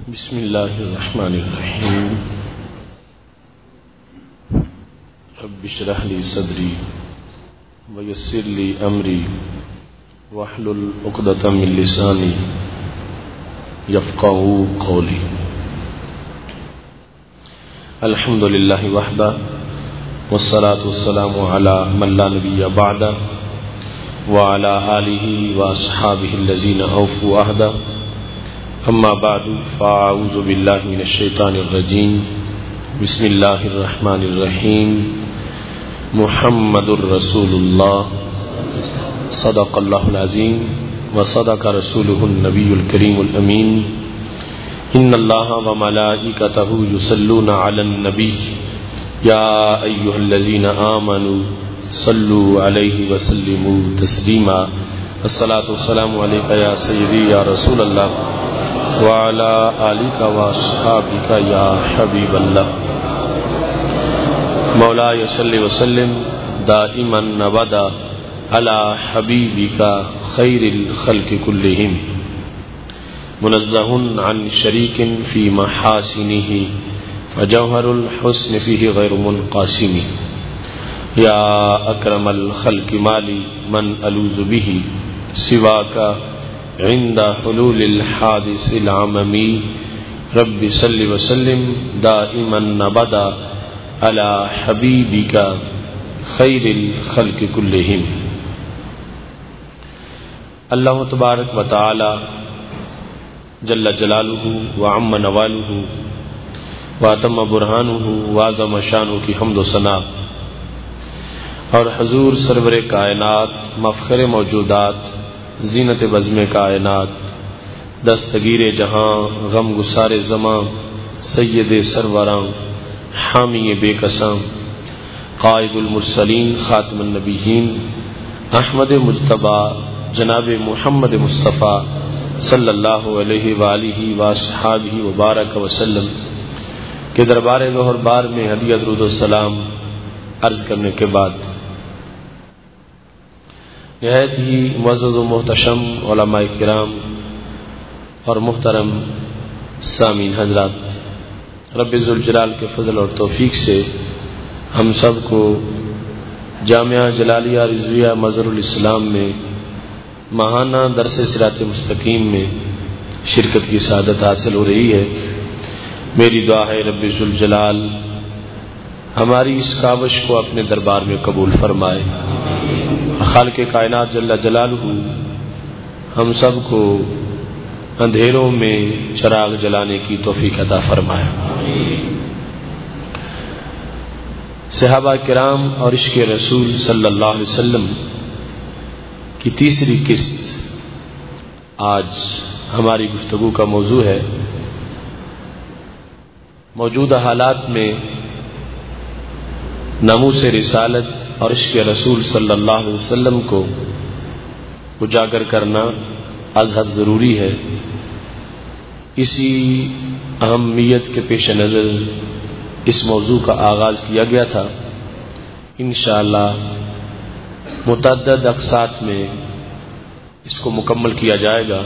بسم اللہ الرحمن الرحیم رب اشرح لی صدری ویسر لی امری واحلل عقدۃ من لسانی یفقہوا قولی. الحمد للہ وحدہ والصلاة والسلام علی من لا نبی بعدہ وعلی آلہ واصحابہ الذین اوفوا عہدہ. اما بعد فاعوذ باللہ من الشیطان الرجیم. بسم اللہ الرحمن الرحیم. محمد الرسول اللہ صدق اللہ العظیم وصدق رسولہ النبی الکریم الامین. ان اللہ وملائکتہ یصلون علی النبی یا ایہا الذین آمنوا صلوا علیہ وسلموا تسلیما. الصلاۃ والسلام علیک یا سیدی یا رسول اللہ وعلى آلك وأصحابك يا حبيب الله. مولاي صل وسلم دائما أبدا على حبيبك خير الخلق كلهم منزه عن شريك في محاسنه فجوهر الحسن فيه غير منقسم. يا أكرم الخلق مالي من ألوذ به سواك عند حلول الحادث العممی. رب صل وسلم دائما ابدا على حبیبک خیر الخلق کلہم. اللہ تبارک و تعالی جل جلالہ وعم نوالہ واتم برہانہ وعظم شانہ کی حمد و ثنا اور حضور سرور کائنات مفخر موجودات زینت بزم کائنات دستگیر جہاں غم گسار زماں سید سروراں حامی بے قسم قائد المرسلین خاتم النبیین احمد مجتبی جناب محمد مصطفیٰ صلی اللہ علیہ وآلہ وصحابہ وبارک وسلم کے دربار گوہر بار میں ہدیہ درود و سلام عرض کرنے کے بعد نہایت ہی معزز و محتشم علماء کرام اور محترم سامعین حضرات، رب ذوالجلال کے فضل اور توفیق سے ہم سب کو جامعہ جلالیہ رضویہ مظہر الاسلام میں ماہانہ درس صراط مستقیم میں شرکت کی سعادت حاصل ہو رہی ہے. میری دعا ہے رب ذوالجلال ہماری اس کاوش کو اپنے دربار میں قبول فرمائے. خالق کائنات جل جلالہ ہم سب کو اندھیروں میں چراغ جلانے کی توفیق عطا فرمائے. صحابہ کرام اور عشق رسول صلی اللہ علیہ وسلم کی تیسری قسط آج ہماری گفتگو کا موضوع ہے. موجودہ حالات میں ناموس رسالت اور عشق رسول صلی اللہ علیہ وسلم کو اجاگر کرنا از حد ضروری ہے. اسی اہمیت کے پیش نظر اس موضوع کا آغاز کیا گیا تھا. انشاءاللہ متعدد اقساط میں اس کو مکمل کیا جائے گا.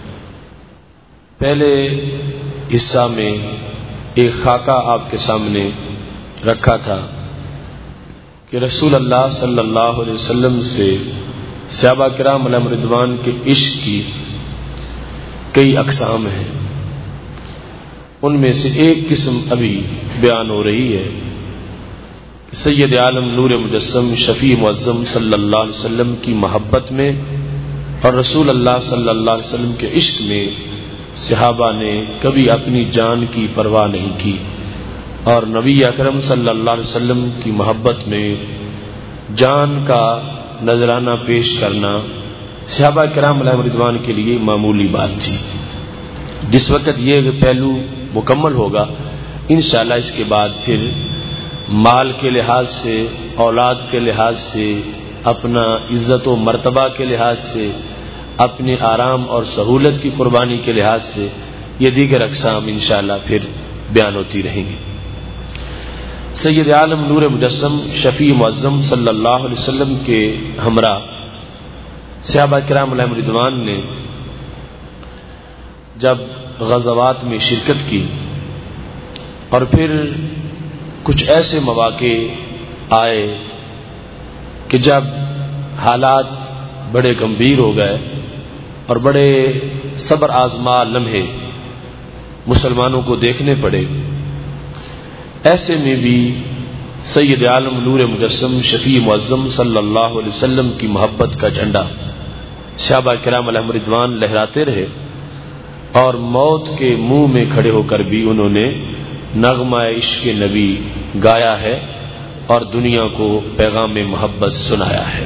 پہلے حصہ میں ایک خاکہ آپ کے سامنے رکھا تھا کہ رسول اللہ صلی اللہ علیہ وسلم سے صحابہ کرام علیہم رضوان کے عشق کی کئی اقسام ہیں. ان میں سے ایک قسم ابھی بیان ہو رہی ہے کہ سید عالم نور مجسم شفیع معظم صلی اللہ علیہ وسلم کی محبت میں اور رسول اللہ صلی اللہ علیہ وسلم کے عشق میں صحابہ نے کبھی اپنی جان کی پرواہ نہیں کی، اور نبی اکرم صلی اللہ علیہ وسلم کی محبت میں جان کا نذرانہ پیش کرنا صحابہ کرام علیہم رضوان کے لیے معمولی بات تھی. جس وقت یہ پہلو مکمل ہوگا انشاءاللہ اس کے بعد پھر مال کے لحاظ سے، اولاد کے لحاظ سے، اپنا عزت و مرتبہ کے لحاظ سے، اپنے آرام اور سہولت کی قربانی کے لحاظ سے یہ دیگر اقسام انشاءاللہ پھر بیان ہوتی رہیں گی. سید عالم نور مجسم شفیع معظم صلی اللہ علیہ وسلم کے ہمراہ صحابہ کرام علیہم رضوان نے جب غزوات میں شرکت کی اور پھر کچھ ایسے مواقع آئے کہ جب حالات بڑے گمبھیر ہو گئے اور بڑے صبر آزما لمحے مسلمانوں کو دیکھنے پڑے، ایسے میں بھی سید عالم نور مجسم شفیع معظم صلی اللہ علیہ وسلم کی محبت کا جھنڈا صحابہ کرام علیہم رضوان لہراتے رہے، اور موت کے منہ میں کھڑے ہو کر بھی انہوں نے نغمہ عشق نبی گایا ہے اور دنیا کو پیغام محبت سنایا ہے۔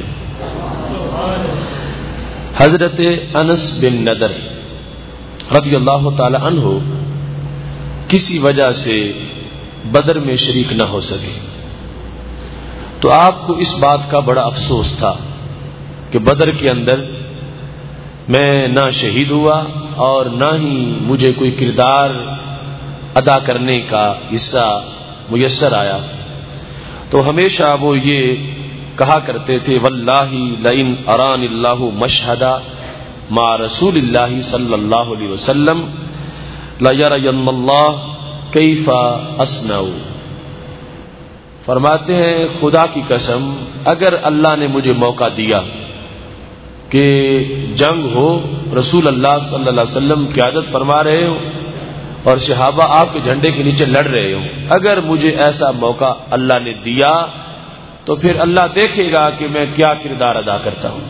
حضرت انس بن نضر رضی اللہ تعالی عنہ کسی وجہ سے بدر میں شریک نہ ہو سکے، تو آپ کو اس بات کا بڑا افسوس تھا کہ بدر کے اندر میں نہ شہید ہوا اور نہ ہی مجھے کوئی کردار ادا کرنے کا حصہ میسر آیا۔ تو ہمیشہ وہ یہ کہا کرتے تھے واللہ لئن ارانی اللہ مشہدا مع رسول اللہ صلی اللہ علیہ وسلم لیرین اللہ کیف اصنع۔ فرماتے ہیں خدا کی قسم اگر اللہ نے مجھے موقع دیا کہ جنگ ہو، رسول اللہ صلی اللہ علیہ وسلم قیادت فرما رہے ہوں اور صحابہ آپ کے جھنڈے کے نیچے لڑ رہے ہوں، اگر مجھے ایسا موقع اللہ نے دیا تو پھر اللہ دیکھے گا کہ میں کیا کردار ادا کرتا ہوں۔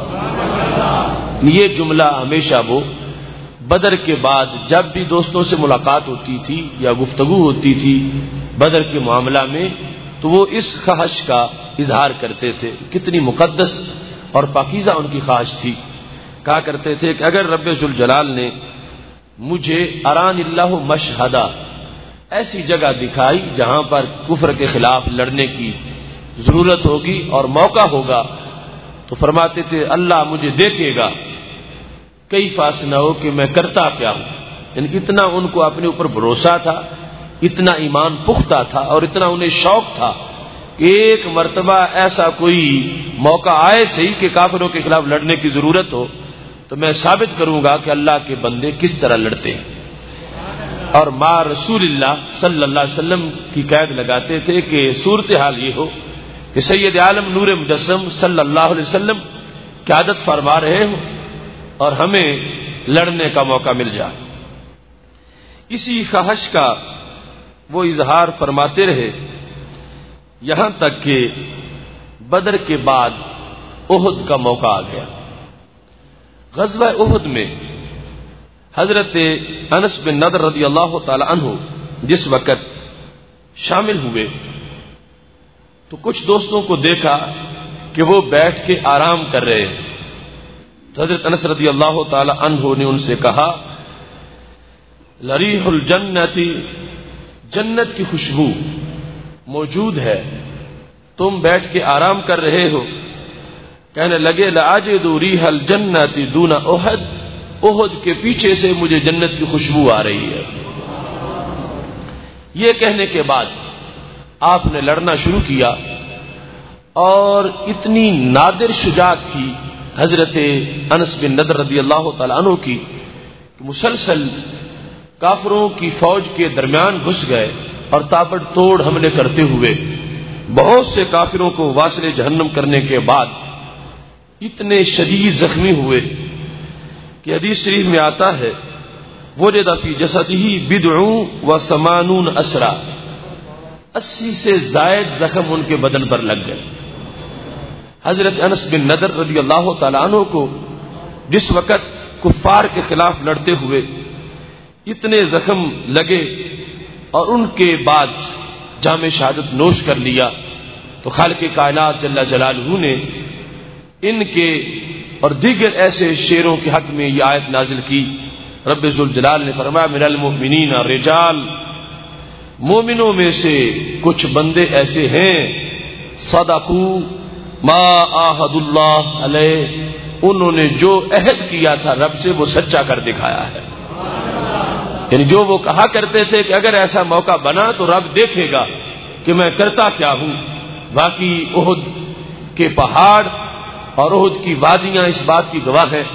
یہ جملہ ہمیشہ وہ بدر کے بعد جب بھی دوستوں سے ملاقات ہوتی تھی یا گفتگو ہوتی تھی بدر کے معاملہ میں، تو وہ اس خواہش کا اظہار کرتے تھے۔ کتنی مقدس اور پاکیزہ ان کی خواہش تھی، کہا کرتے تھے کہ اگر رب ذوالجلال نے مجھے اران اللہ مشہدہ ایسی جگہ دکھائی جہاں پر کفر کے خلاف لڑنے کی ضرورت ہوگی اور موقع ہوگا، تو فرماتے تھے اللہ مجھے دیکھے گا کئی فاصلہ ہو کہ میں کرتا کیا ہوں۔ یعنی اتنا ان کو اپنے اوپر بھروسہ تھا، اتنا ایمان پختہ تھا اور اتنا انہیں شوق تھا کہ ایک مرتبہ ایسا کوئی موقع آئے صحیح کہ کافروں کے خلاف لڑنے کی ضرورت ہو تو میں ثابت کروں گا کہ اللہ کے بندے کس طرح لڑتے ہیں۔ اور مع رسول اللہ صلی اللہ علیہ وسلم کی قید لگاتے تھے کہ صورتحال یہ ہو کہ سید عالم نور مجسم صلی اللہ علیہ وسلم قیادت فرما رہے ہوں اور ہمیں لڑنے کا موقع مل جائے۔ اسی خواہش کا وہ اظہار فرماتے رہے یہاں تک کہ بدر کے بعد احد کا موقع آ گیا۔ غزوہ احد میں حضرت انس بن نضر رضی اللہ تعالی عنہ جس وقت شامل ہوئے تو کچھ دوستوں کو دیکھا کہ وہ بیٹھ کے آرام کر رہے ہیں، تو حضرت انس رضی اللہ تعالی عنہ نے ان سے کہا لریح الجنت، جنت کی خوشبو موجود ہے، تم بیٹھ کے آرام کر رہے ہو۔ کہنے لگے لاجد ریح الجنت دون احد، احد کے پیچھے سے مجھے جنت کی خوشبو آ رہی ہے۔ یہ کہنے کے بعد آپ نے لڑنا شروع کیا، اور اتنی نادر شجاعت تھی حضرت انس بن نضر رضی اللہ تعالی عنہ کی کہ مسلسل کافروں کی فوج کے درمیان گھس گئے اور تابڑ توڑ حملے کرتے ہوئے بہت سے کافروں کو واصل جہنم کرنے کے بعد اتنے شدید زخمی ہوئے کہ حدیث شریف میں آتا ہے وجد فی جسدہ بضع و ثمانون اسرا، 80 سے زائد زخم ان کے بدن پر لگ گئے۔ حضرت انس بن نضر رضی اللہ تعالیٰ عنہ کو جس وقت کفار کے خلاف لڑتے ہوئے اتنے زخم لگے اور ان کے بعد جام شہادت نوش کر لیا، تو خالق کائنات جل جلالہ نے ان کے اور دیگر ایسے شیروں کے حق میں یہ آیت نازل کی۔ رب ذوالجلال نے فرمایا من المؤمنین رجال، مومنوں میں سے کچھ بندے ایسے ہیں صدقوا ما عاہد اللہ علیہ، انہوں نے جو عہد کیا تھا رب سے وہ سچا کر دکھایا ہے۔ یعنی جو وہ کہا کرتے تھے کہ اگر ایسا موقع بنا تو رب دیکھے گا کہ میں کرتا کیا ہوں، باقی احد کے پہاڑ اور احد کی وادیاں اس بات کی گواہ ہیں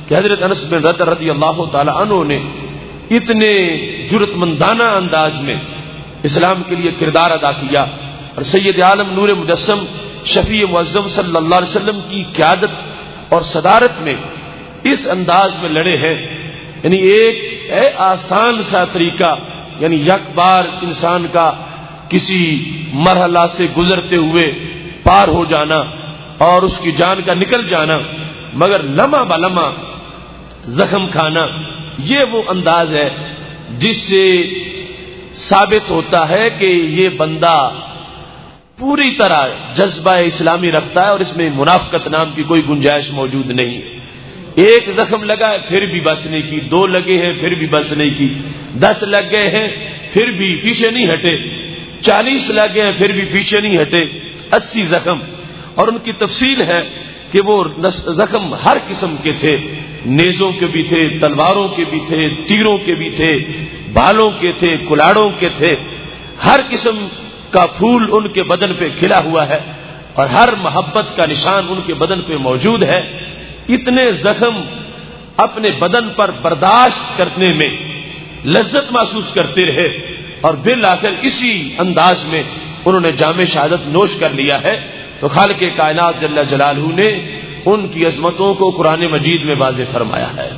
کہ حضرت انس بن رضی اللہ تعالی عنہ نے اتنے جرأت مندانہ انداز میں اسلام کے لیے کردار ادا کیا، اور سید عالم نور مجسم شفیع معظم صلی اللہ علیہ وسلم کی قیادت اور صدارت میں اس انداز میں لڑے ہیں. یعنی ایک آسان سا طریقہ، یعنی یک بار انسان کا کسی مرحلہ سے گزرتے ہوئے پار ہو جانا اور اس کی جان کا نکل جانا، مگر لمحہ بلمحہ زخم کھانا، یہ وہ انداز ہے جس سے ثابت ہوتا ہے کہ یہ بندہ پوری طرح جذبہ اسلامی رکھتا ہے اور اس میں منافقت نام کی کوئی گنجائش موجود نہیں ہے. ایک زخم لگا ہے پھر بھی بس نہیں کی، 2 لگے ہیں پھر بھی بس نہیں کی، 10 لگ گئے ہیں پھر بھی پیچھے نہیں ہٹے، 40 لگے ہیں پھر بھی پیچھے نہیں ہٹے، 80 زخم. اور ان کی تفصیل ہے کہ وہ زخم ہر قسم کے تھے، نیزوں کے بھی تھے، تلواروں کے بھی تھے، تیروں کے بھی تھے، بالوں کے تھے، کلاڑوں کے تھے. ہر قسم کا پھول ان کے بدن پہ کھلا ہوا ہے اور ہر محبت کا نشان ان کے بدن پہ موجود ہے. اتنے زخم اپنے بدن پر برداشت کرنے میں لذت محسوس کرتے رہے اور بالآخر اسی انداز میں انہوں نے جام شہادت نوش کر لیا ہے. تو خالق کائنات جل جلالہ نے ان کی عظمتوں کو قرآن مجید میں واضح فرمایا ہے.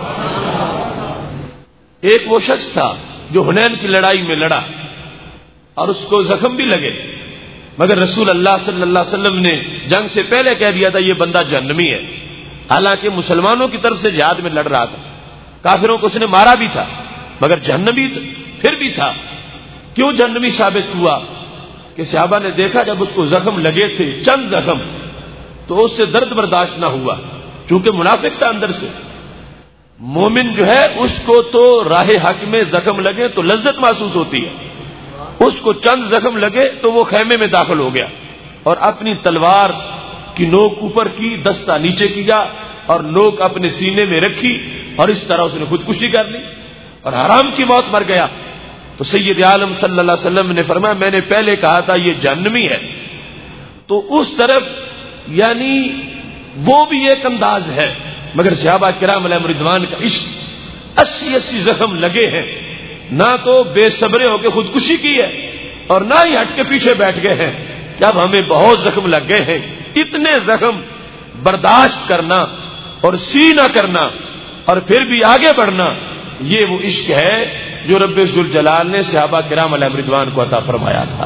ایک وہ شخص تھا جو حنین کی لڑائی میں لڑا اور اس کو زخم بھی لگے، مگر رسول اللہ صلی اللہ علیہ وسلم نے جنگ سے پہلے کہہ دیا تھا یہ بندہ جہنمی ہے. حالانکہ مسلمانوں کی طرف سے جہاد میں لڑ رہا تھا، کافروں کو اس نے مارا بھی تھا، مگر جہنمی پھر بھی تھا. کیوں جہنمی ثابت ہوا؟ کہ صحابہ نے دیکھا جب اس کو زخم لگے تھے، چند زخم، تو اس سے درد برداشت نہ ہوا، چونکہ منافق تھا اندر سے. مومن جو ہے اس کو تو راہ حق میں زخم لگے تو لذت محسوس ہوتی ہے، اس کو چند زخم لگے تو وہ خیمے میں داخل ہو گیا اور اپنی تلوار کی نوک اوپر کی، دستہ نیچے کیا اور نوک اپنے سینے میں رکھی اور اس طرح اس نے خودکشی کر لی اور حرام کی موت مر گیا. تو سید عالم صلی اللہ علیہ وسلم نے فرمایا میں نے پہلے کہا تھا یہ جہنمی ہے. تو اس طرف یعنی وہ بھی ایک انداز ہے، مگر صحابہ کرام علیہم رضوان کا عشق 80 زخم لگے ہیں، نہ تو بے صبرے ہو کے خودکشی کی ہے اور نہ ہی ہٹ کے پیچھے بیٹھ گئے ہیں کہ اب ہمیں بہت زخم لگ گئے ہیں. اتنے زخم برداشت کرنا اور سی نہ کرنا اور پھر بھی آگے بڑھنا، یہ وہ عشق ہے جو رب ذوالجلال نے صحابہ کرام علیہم رضوان کو عطا فرمایا تھا.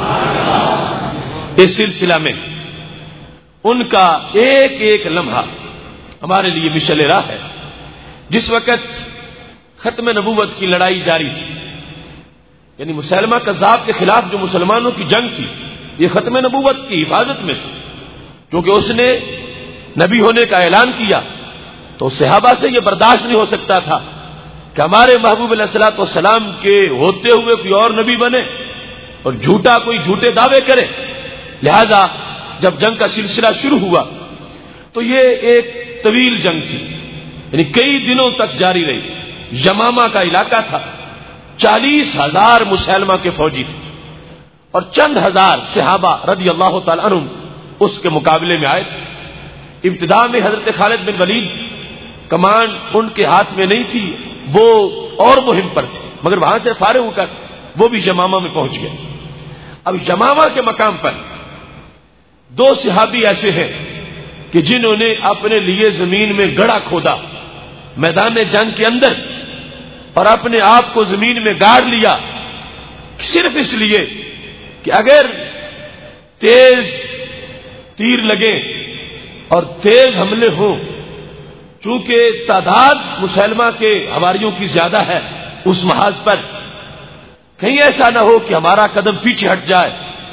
اس سلسلہ میں ان کا ایک ایک لمحہ ہمارے لیے مشعل راہ ہے. جس وقت ختم نبوت کی لڑائی جاری تھی، یعنی مسیلمہ کذاب کے خلاف جو مسلمانوں کی جنگ تھی، یہ ختم نبوت کی حفاظت میں تھی، کیونکہ اس نے نبی ہونے کا اعلان کیا. تو صحابہ سے یہ برداشت نہیں ہو سکتا تھا کہ ہمارے محبوب علیہ الصلوۃ والسلام کے ہوتے ہوئے کوئی اور نبی بنے اور کوئی جھوٹے دعوے کرے. لہذا جب جنگ کا سلسلہ شروع ہوا تو یہ ایک طویل جنگ تھی، یعنی کئی دنوں تک جاری رہی. یمامہ کا علاقہ تھا، 40,000 مسلمہ کے فوجی تھے اور چند ہزار صحابہ رضی اللہ تعالی عنہم اس کے مقابلے میں آئے تھے. ابتدا میں حضرت خالد بن ولید کمان ان کے ہاتھ میں نہیں تھی، وہ اور مہم پر تھے، مگر وہاں سے فارغ ہو کر وہ بھی یمامہ میں پہنچ گئے. اب یمامہ کے مقام پر 2 صحابی ایسے ہیں کہ جنہوں نے اپنے لیے زمین میں گڑھا کھودا میدان جنگ کے اندر اور اپنے آپ کو زمین میں گاڑ لیا، صرف اس لیے کہ اگر تیز تیر لگے اور تیز حملے ہوں، چونکہ تعداد مسلمہ کے حواریوں کی زیادہ ہے، اس محاذ پر کہیں ایسا نہ ہو کہ ہمارا قدم پیچھے ہٹ جائے.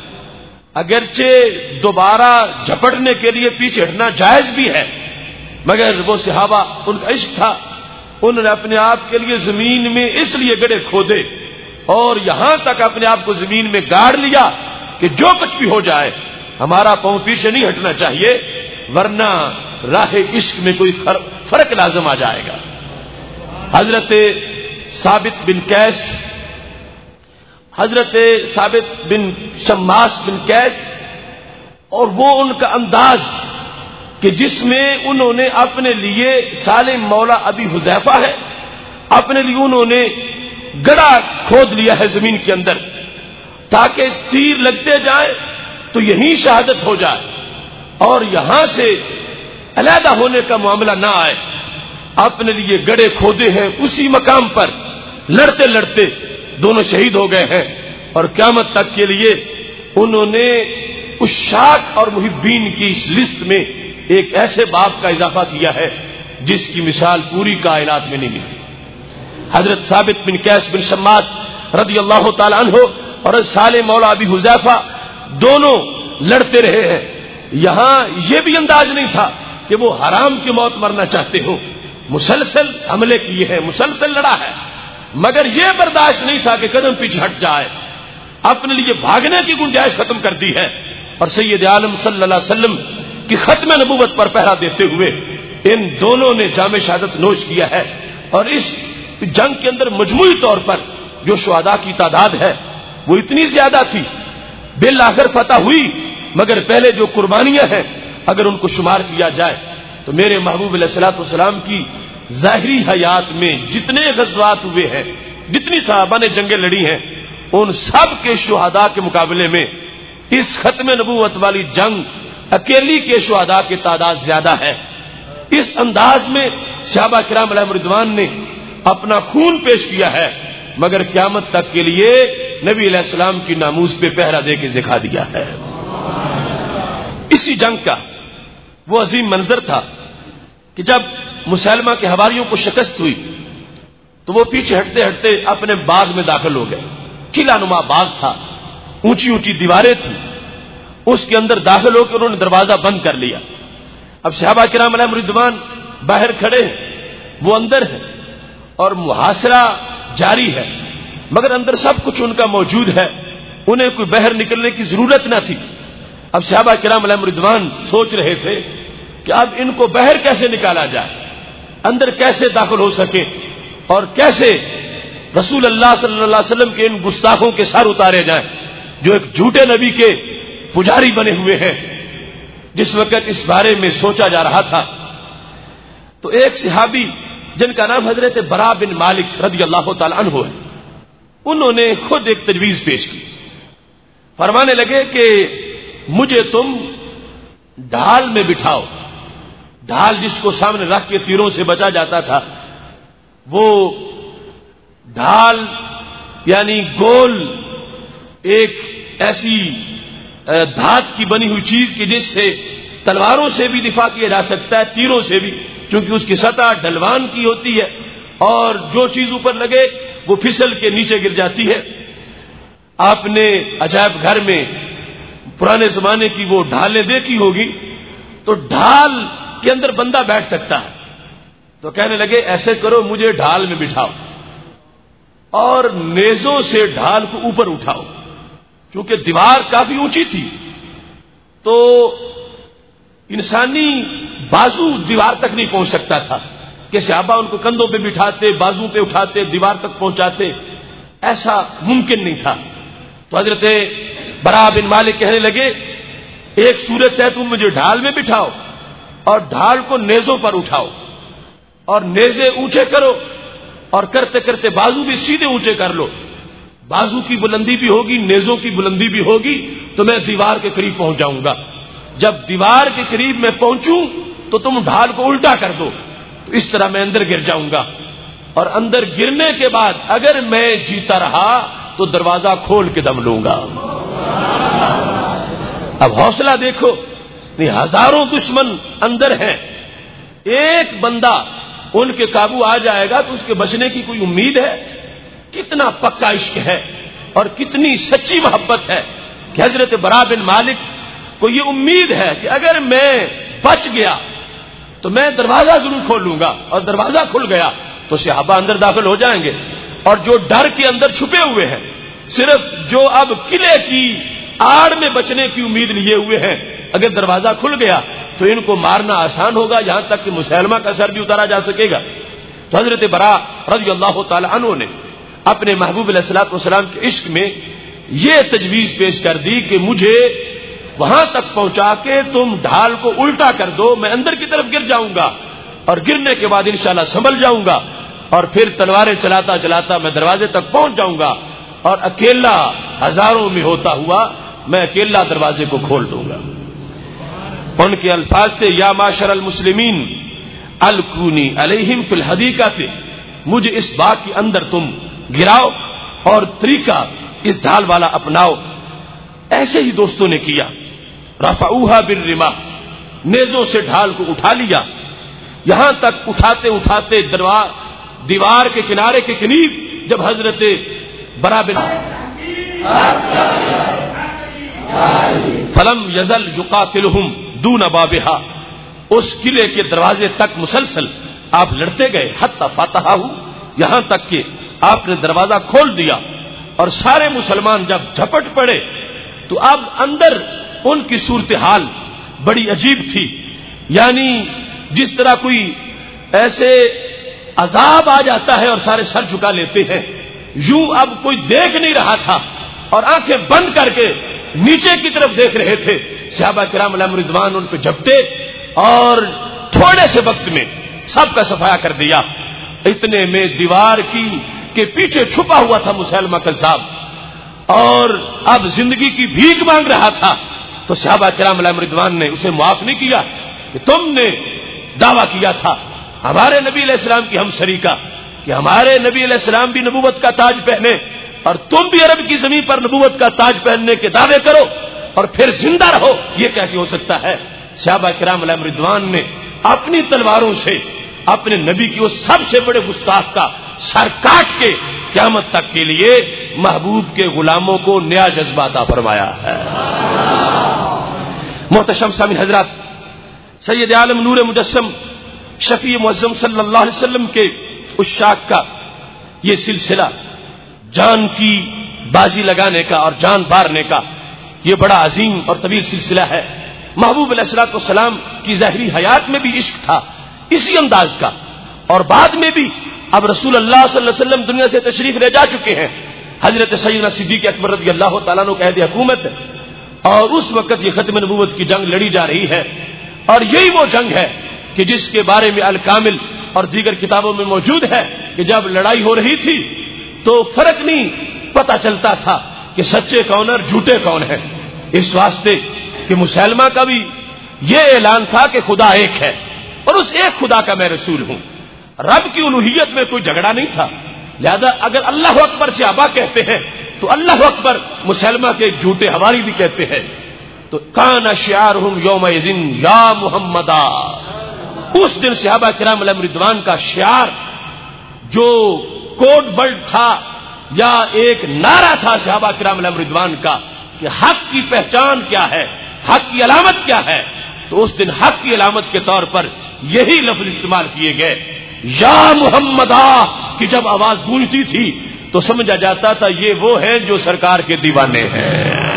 اگرچہ دوبارہ جھپٹنے کے لیے پیچھے ہٹنا جائز بھی ہے، مگر وہ صحابہ ان کا عشق تھا، انہوں نے اپنے آپ کے لیے زمین میں اس لیے گڑھے کھودے اور یہاں تک اپنے آپ کو زمین میں گاڑ لیا کہ جو کچھ بھی ہو جائے ہمارا پاؤں پیچھے نہیں ہٹنا چاہیے، ورنہ راہ عشق میں کوئی فرق لازم آ جائے گا. حضرت ثابت بن شماس بن قیس اور وہ ان کا انداز کہ جس میں انہوں نے اپنے لیے سالم مولا ابی حذیفہ ہے، اپنے لیے انہوں نے گڑھا کھود لیا ہے زمین کے اندر تاکہ تیر لگتے جائیں تو یہیں شہادت ہو جائے اور یہاں سے علیحدہ ہونے کا معاملہ نہ آئے. اپنے لیے گڑھے کھودے ہیں، اسی مقام پر لڑتے لڑتے دونوں شہید ہو گئے ہیں، اور قیامت تک کے لیے انہوں نے اس شاک اور محبین کی اس لسٹ میں ایک ایسے باب کا اضافہ کیا ہے جس کی مثال پوری کائنات میں نہیں ملتی. حضرت ثابت بن قیس بن شماس رضی اللہ تعالی عنہ اور سالم مولا ابی حذیفہ دونوں لڑتے رہے ہیں. یہاں یہ بھی انداز نہیں تھا کہ وہ حرام کی موت مرنا چاہتے ہو، مسلسل حملے کیے ہیں، مسلسل لڑا ہے، مگر یہ برداشت نہیں تھا کہ قدم پیچھے ہٹ جائے، اپنے لیے بھاگنے کی گنجائش ختم کر دی ہے. اور سید عالم صلی اللہ علیہ وسلم کی ختم نبوت پر پہرا دیتے ہوئے ان دونوں نے جام شہادت نوش کیا ہے. اور اس جنگ کے اندر مجموعی طور پر جو شہداء کی تعداد ہے وہ اتنی زیادہ تھی، بالآخر فتح ہوئی، مگر پہلے جو قربانیاں ہیں اگر ان کو شمار کیا جائے تو میرے محبوب علیہ الصلوۃ والسلام کی ظاہری حیات میں جتنے غزوات ہوئے ہیں، جتنی صحابہ نے جنگیں لڑی ہیں، ان سب کے شہداء کے مقابلے میں اس ختم نبوت والی جنگ اکیلی کے شہداء کی تعداد زیادہ ہے. اس انداز میں صحابہ کرام علیہم رضوان نے اپنا خون پیش کیا ہے، مگر قیامت تک کے لیے نبی علیہ السلام کی ناموس پہ پہرا دے کے دکھا دیا ہے. اسی جنگ کا وہ عظیم منظر تھا کہ جب مسلمہ کے حواریوں کو شکست ہوئی تو وہ پیچھے ہٹتے ہٹتے اپنے باغ میں داخل ہو گئے. قلعہ نما باغ تھا، اونچی اونچی دیواریں تھیں، اس کے اندر داخل ہو کے انہوں نے دروازہ بند کر لیا. اب صحابہ کرام علیہم رضوان باہر کھڑے ہیں، وہ اندر ہیں اور محاصرہ جاری ہے، مگر اندر سب کچھ ان کا موجود ہے، انہیں کوئی باہر نکلنے کی ضرورت نہ تھی. اب صحابہ کرام علیہم رضوان سوچ رہے تھے کہ اب ان کو باہر کیسے نکالا جائے، اندر کیسے داخل ہو سکے، اور کیسے رسول اللہ صلی اللہ علیہ وسلم کے ان گستاخوں کے سر اتارے جائیں جو ایک جھوٹے نبی کے پجاری بنے ہوئے ہیں. جس وقت اس بارے میں سوچا جا رہا تھا تو ایک صحابی جن کا نام حضرت برا بن مالک رضی اللہ تعالی عنہ ہے، انہوں نے خود ایک تجویز پیش کی. فرمانے لگے کہ مجھے تم ڈھال میں بٹھاؤ. ڈھال جس کو سامنے رکھ کے تیروں سے بچا جاتا تھا، وہ ڈھال یعنی گول ایک ایسی دھات کی بنی ہوئی چیز کہ جس سے تلواروں سے بھی دفاع کیا جا سکتا ہے، تیروں سے بھی، چونکہ اس کی سطح ڈھلوان کی ہوتی ہے اور جو چیز اوپر لگے وہ پھسل کے نیچے گر جاتی ہے. آپ نے عجائب گھر میں پرانے زمانے کی وہ ڈھالیں دیکھی ہوگی، تو ڈھال کے اندر بندہ بیٹھ سکتا ہے. تو کہنے لگے ایسے کرو، مجھے ڈھال میں بٹھاؤ اور نیزوں سے ڈھال کو اوپر اٹھاؤ. کیونکہ دیوار کافی اونچی تھی تو انسانی بازو دیوار تک نہیں پہنچ سکتا تھا کہ صحابہ ان کو کندھوں پہ بٹھاتے، بازو پہ اٹھاتے، دیوار تک پہنچاتے، ایسا ممکن نہیں تھا. تو حضرت برا بن مالک کہنے لگے ایک صورت ہے تم مجھے ڈھال میں بٹھاؤ اور ڈھال کو نیزوں پر اٹھاؤ اور نیزے اونچے کرو اور کرتے کرتے بازو بھی سیدھے اونچے کر لو. بازو کی بلندی بھی ہوگی، نیزوں کی بلندی بھی ہوگی تو میں دیوار کے قریب پہنچ جاؤں گا. جب دیوار کے قریب میں پہنچوں تو تم ڈھال کو الٹا کر دو، تو اس طرح میں اندر گر جاؤں گا، اور اندر گرنے کے بعد اگر میں جیتا رہا تو دروازہ کھول کے دم لوں گا. اب حوصلہ دیکھو، ہزاروں دشمن اندر ہیں، ایک بندہ ان کے قابو آ جائے گا تو اس کے بچنے کی کوئی امید ہے؟ کتنا پکا عشق ہے اور کتنی سچی محبت ہے کہ حضرت برا بن مالک کو یہ امید ہے کہ اگر میں بچ گیا تو میں دروازہ ضرور کھولوں گا، اور دروازہ کھل گیا تو صحابہ اندر داخل ہو جائیں گے. اور جو ڈر کے اندر چھپے ہوئے ہیں، صرف جو اب قلعے کی آڑ میں بچنے کی امید لیے ہوئے ہیں، اگر دروازہ کھل گیا تو ان کو مارنا آسان ہوگا، یہاں تک کہ مسلمہ کا سر بھی اتارا جا سکے گا. تو حضرت برا رضی اللہ تعالی عنہ نے اپنے محبوب علیہ الصلوۃ والسلام کے عشق میں یہ تجویز پیش کر دی کہ مجھے وہاں تک پہنچا کے تم ڈھال کو الٹا کر دو، میں اندر کی طرف گر جاؤں گا اور گرنے کے بعد انشاءاللہ سنبھل جاؤں گا، اور پھر تلواریں چلاتا چلاتا میں دروازے تک پہنچ جاؤں گا، اور اکیلا ہزاروں میں ہوتا ہوا میں اکیلا دروازے کو کھول دوں گا۔ ان کے الفاظ تھے یا معاشر المسلمین الکونی علیہم فی الحدیقۃ، مجھے اس باغ کے اندر تم گراؤ اور طریقہ اس ڈھال والا اپناؤ۔ ایسے ہی دوستوں نے کیا، رفعوها بالرماح، نیزوں سے ڈھال کو اٹھا لیا، یہاں تک اٹھاتے اٹھاتے دیوار کے کنارے کے قریب جب حضرت برا بن فلم یزل یقاتلہم دون بابہا، اس قلعے کے دروازے تک مسلسل آپ لڑتے گئے، حتی فتحہ، یہاں تک کہ آپ نے دروازہ کھول دیا، اور سارے مسلمان جب جھپٹ پڑے تو اب اندر ان کی صورتحال بڑی عجیب تھی، یعنی جس طرح کوئی ایسے عذاب آ جاتا ہے اور سارے سر جھکا لیتے ہیں، یوں اب کوئی دیکھ نہیں رہا تھا اور آنکھیں بند کر کے نیچے کی طرف دیکھ رہے تھے۔ صحابہ کرام علیہم رضوان ان پہ جھپٹے اور تھوڑے سے وقت میں سب کا صفایا کر دیا۔ اتنے میں دیوار کی کے پیچھے چھپا ہوا تھا مسیلمہ کذاب، اور اب زندگی کی بھیک مانگ رہا تھا، تو صحابہ کرام علیہم رضوان نے اسے معاف نہیں کیا کہ تم نے دعویٰ کیا تھا ہمارے نبی علیہ السلام کی ہمسری کا کہ ہمارے نبی علیہ السلام بھی نبوت کا تاج پہنے اور تم بھی عرب کی زمین پر نبوت کا تاج پہننے کے دعوے کرو اور پھر زندہ رہو، یہ کیسے ہو سکتا ہے؟ صحابہ کرام علیہم رضوان نے اپنی تلواروں سے اپنے نبی کی اس سب سے بڑے گستاخ کا سر کاٹ کے قیامت تک کے لیے محبوب کے غلاموں کو نیا جذبہ عطا فرمایا ہے۔ محتشم سامعین حضرات، سید عالم نور مجسم شفیع معظم صلی اللہ علیہ وسلم کے عشاق کا یہ سلسلہ جان کی بازی لگانے کا اور جان بارنے کا یہ بڑا عظیم اور طویل سلسلہ ہے۔ محبوب علیہ الصلوۃ والسلام کی ظاہری حیات میں بھی عشق تھا اسی انداز کا، اور بعد میں بھی اب رسول اللہ صلی اللہ علیہ وسلم دنیا سے تشریف لے جا چکے ہیں، حضرت سیدنا صدیق اکبر رضی اللہ تعالیٰ عنہ قائد حکومت ہے، اور اس وقت یہ ختم نبوت کی جنگ لڑی جا رہی ہے، اور یہی وہ جنگ ہے کہ جس کے بارے میں الکامل اور دیگر کتابوں میں موجود ہے کہ جب لڑائی ہو رہی تھی تو فرق نہیں پتا چلتا تھا کہ سچے کون اور جھوٹے کون ہیں، اس واسطے کہ مسلمہ کا بھی یہ اعلان تھا کہ خدا ایک ہے اور اس ایک خدا کا میں رسول ہوں۔ رب کی الوہیت میں کوئی جھگڑا نہیں تھا، لہذا اگر اللہ اکبر صحابہ کہتے ہیں تو اللہ اکبر مسلمہ کے جھوٹے حواری بھی کہتے ہیں۔ تو کان شعارہم یومئذ یا محمدا، اس دن صحابہ کرام علیہم رضوان کا شعار جو کوڈ ورڈ تھا یا ایک نعرہ تھا صحابہ کرام علیہم رضوان کا کہ حق کی پہچان کیا ہے، حق کی علامت کیا ہے، تو اس دن حق کی علامت کے طور پر یہی لفظ استعمال کیے گئے یا محمدا، کہ جب آواز گونجتی تھی تو سمجھا جاتا تھا یہ وہ ہیں جو سرکار کے دیوانے ہیں۔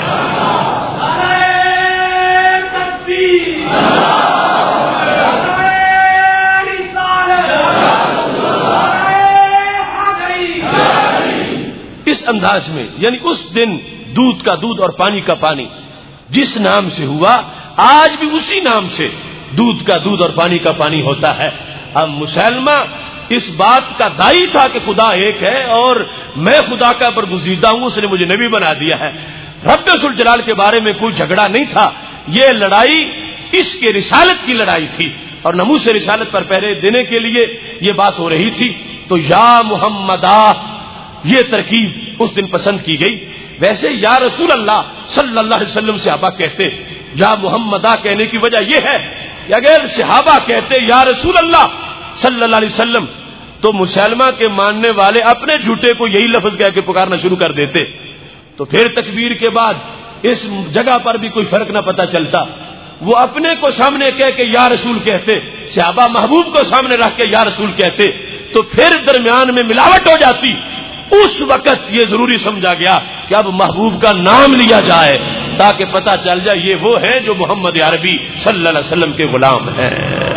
اس انداز میں یعنی اس دن دودھ کا دودھ اور پانی کا پانی جس نام سے ہوا، آج بھی اسی نام سے دودھ کا دودھ اور پانی کا پانی ہوتا ہے۔ اب مسلمہ اس بات کا دائی تھا کہ خدا ایک ہے اور میں خدا کا برگزیدہ ہوں، اس نے مجھے نبی بنا دیا ہے۔ رب ذوالجلال کے بارے میں کوئی جھگڑا نہیں تھا، یہ لڑائی اس کے رسالت کی لڑائی تھی اور ناموس رسالت پر پہرے دینے کے لیے یہ بات ہو رہی تھی۔ تو یا محمدہ یہ ترکیب اس دن پسند کی گئی۔ ویسے یا رسول اللہ صلی اللہ علیہ وسلم صحابہ کہتے، یا محمدہ کہنے کی وجہ یہ ہے کہ اگر صحابہ کہتے یا رسول اللہ صلی اللہ علیہ وسلم تو مسلمہ کے ماننے والے اپنے جھوٹے کو یہی لفظ کہہ کے پکارنا شروع کر دیتے، تو پھر تکبیر کے بعد اس جگہ پر بھی کوئی فرق نہ پتہ چلتا۔ وہ اپنے کو سامنے کہہ کے یا رسول کہتے، صحابہ محبوب کو سامنے رکھ کے یا رسول کہتے، تو پھر درمیان میں ملاوٹ ہو جاتی۔ اس وقت یہ ضروری سمجھا گیا کہ اب محبوب کا نام لیا جائے تاکہ پتہ چل جائے یہ وہ ہیں جو محمد عربی صلی اللہ علیہ وسلم کے غلام ہیں۔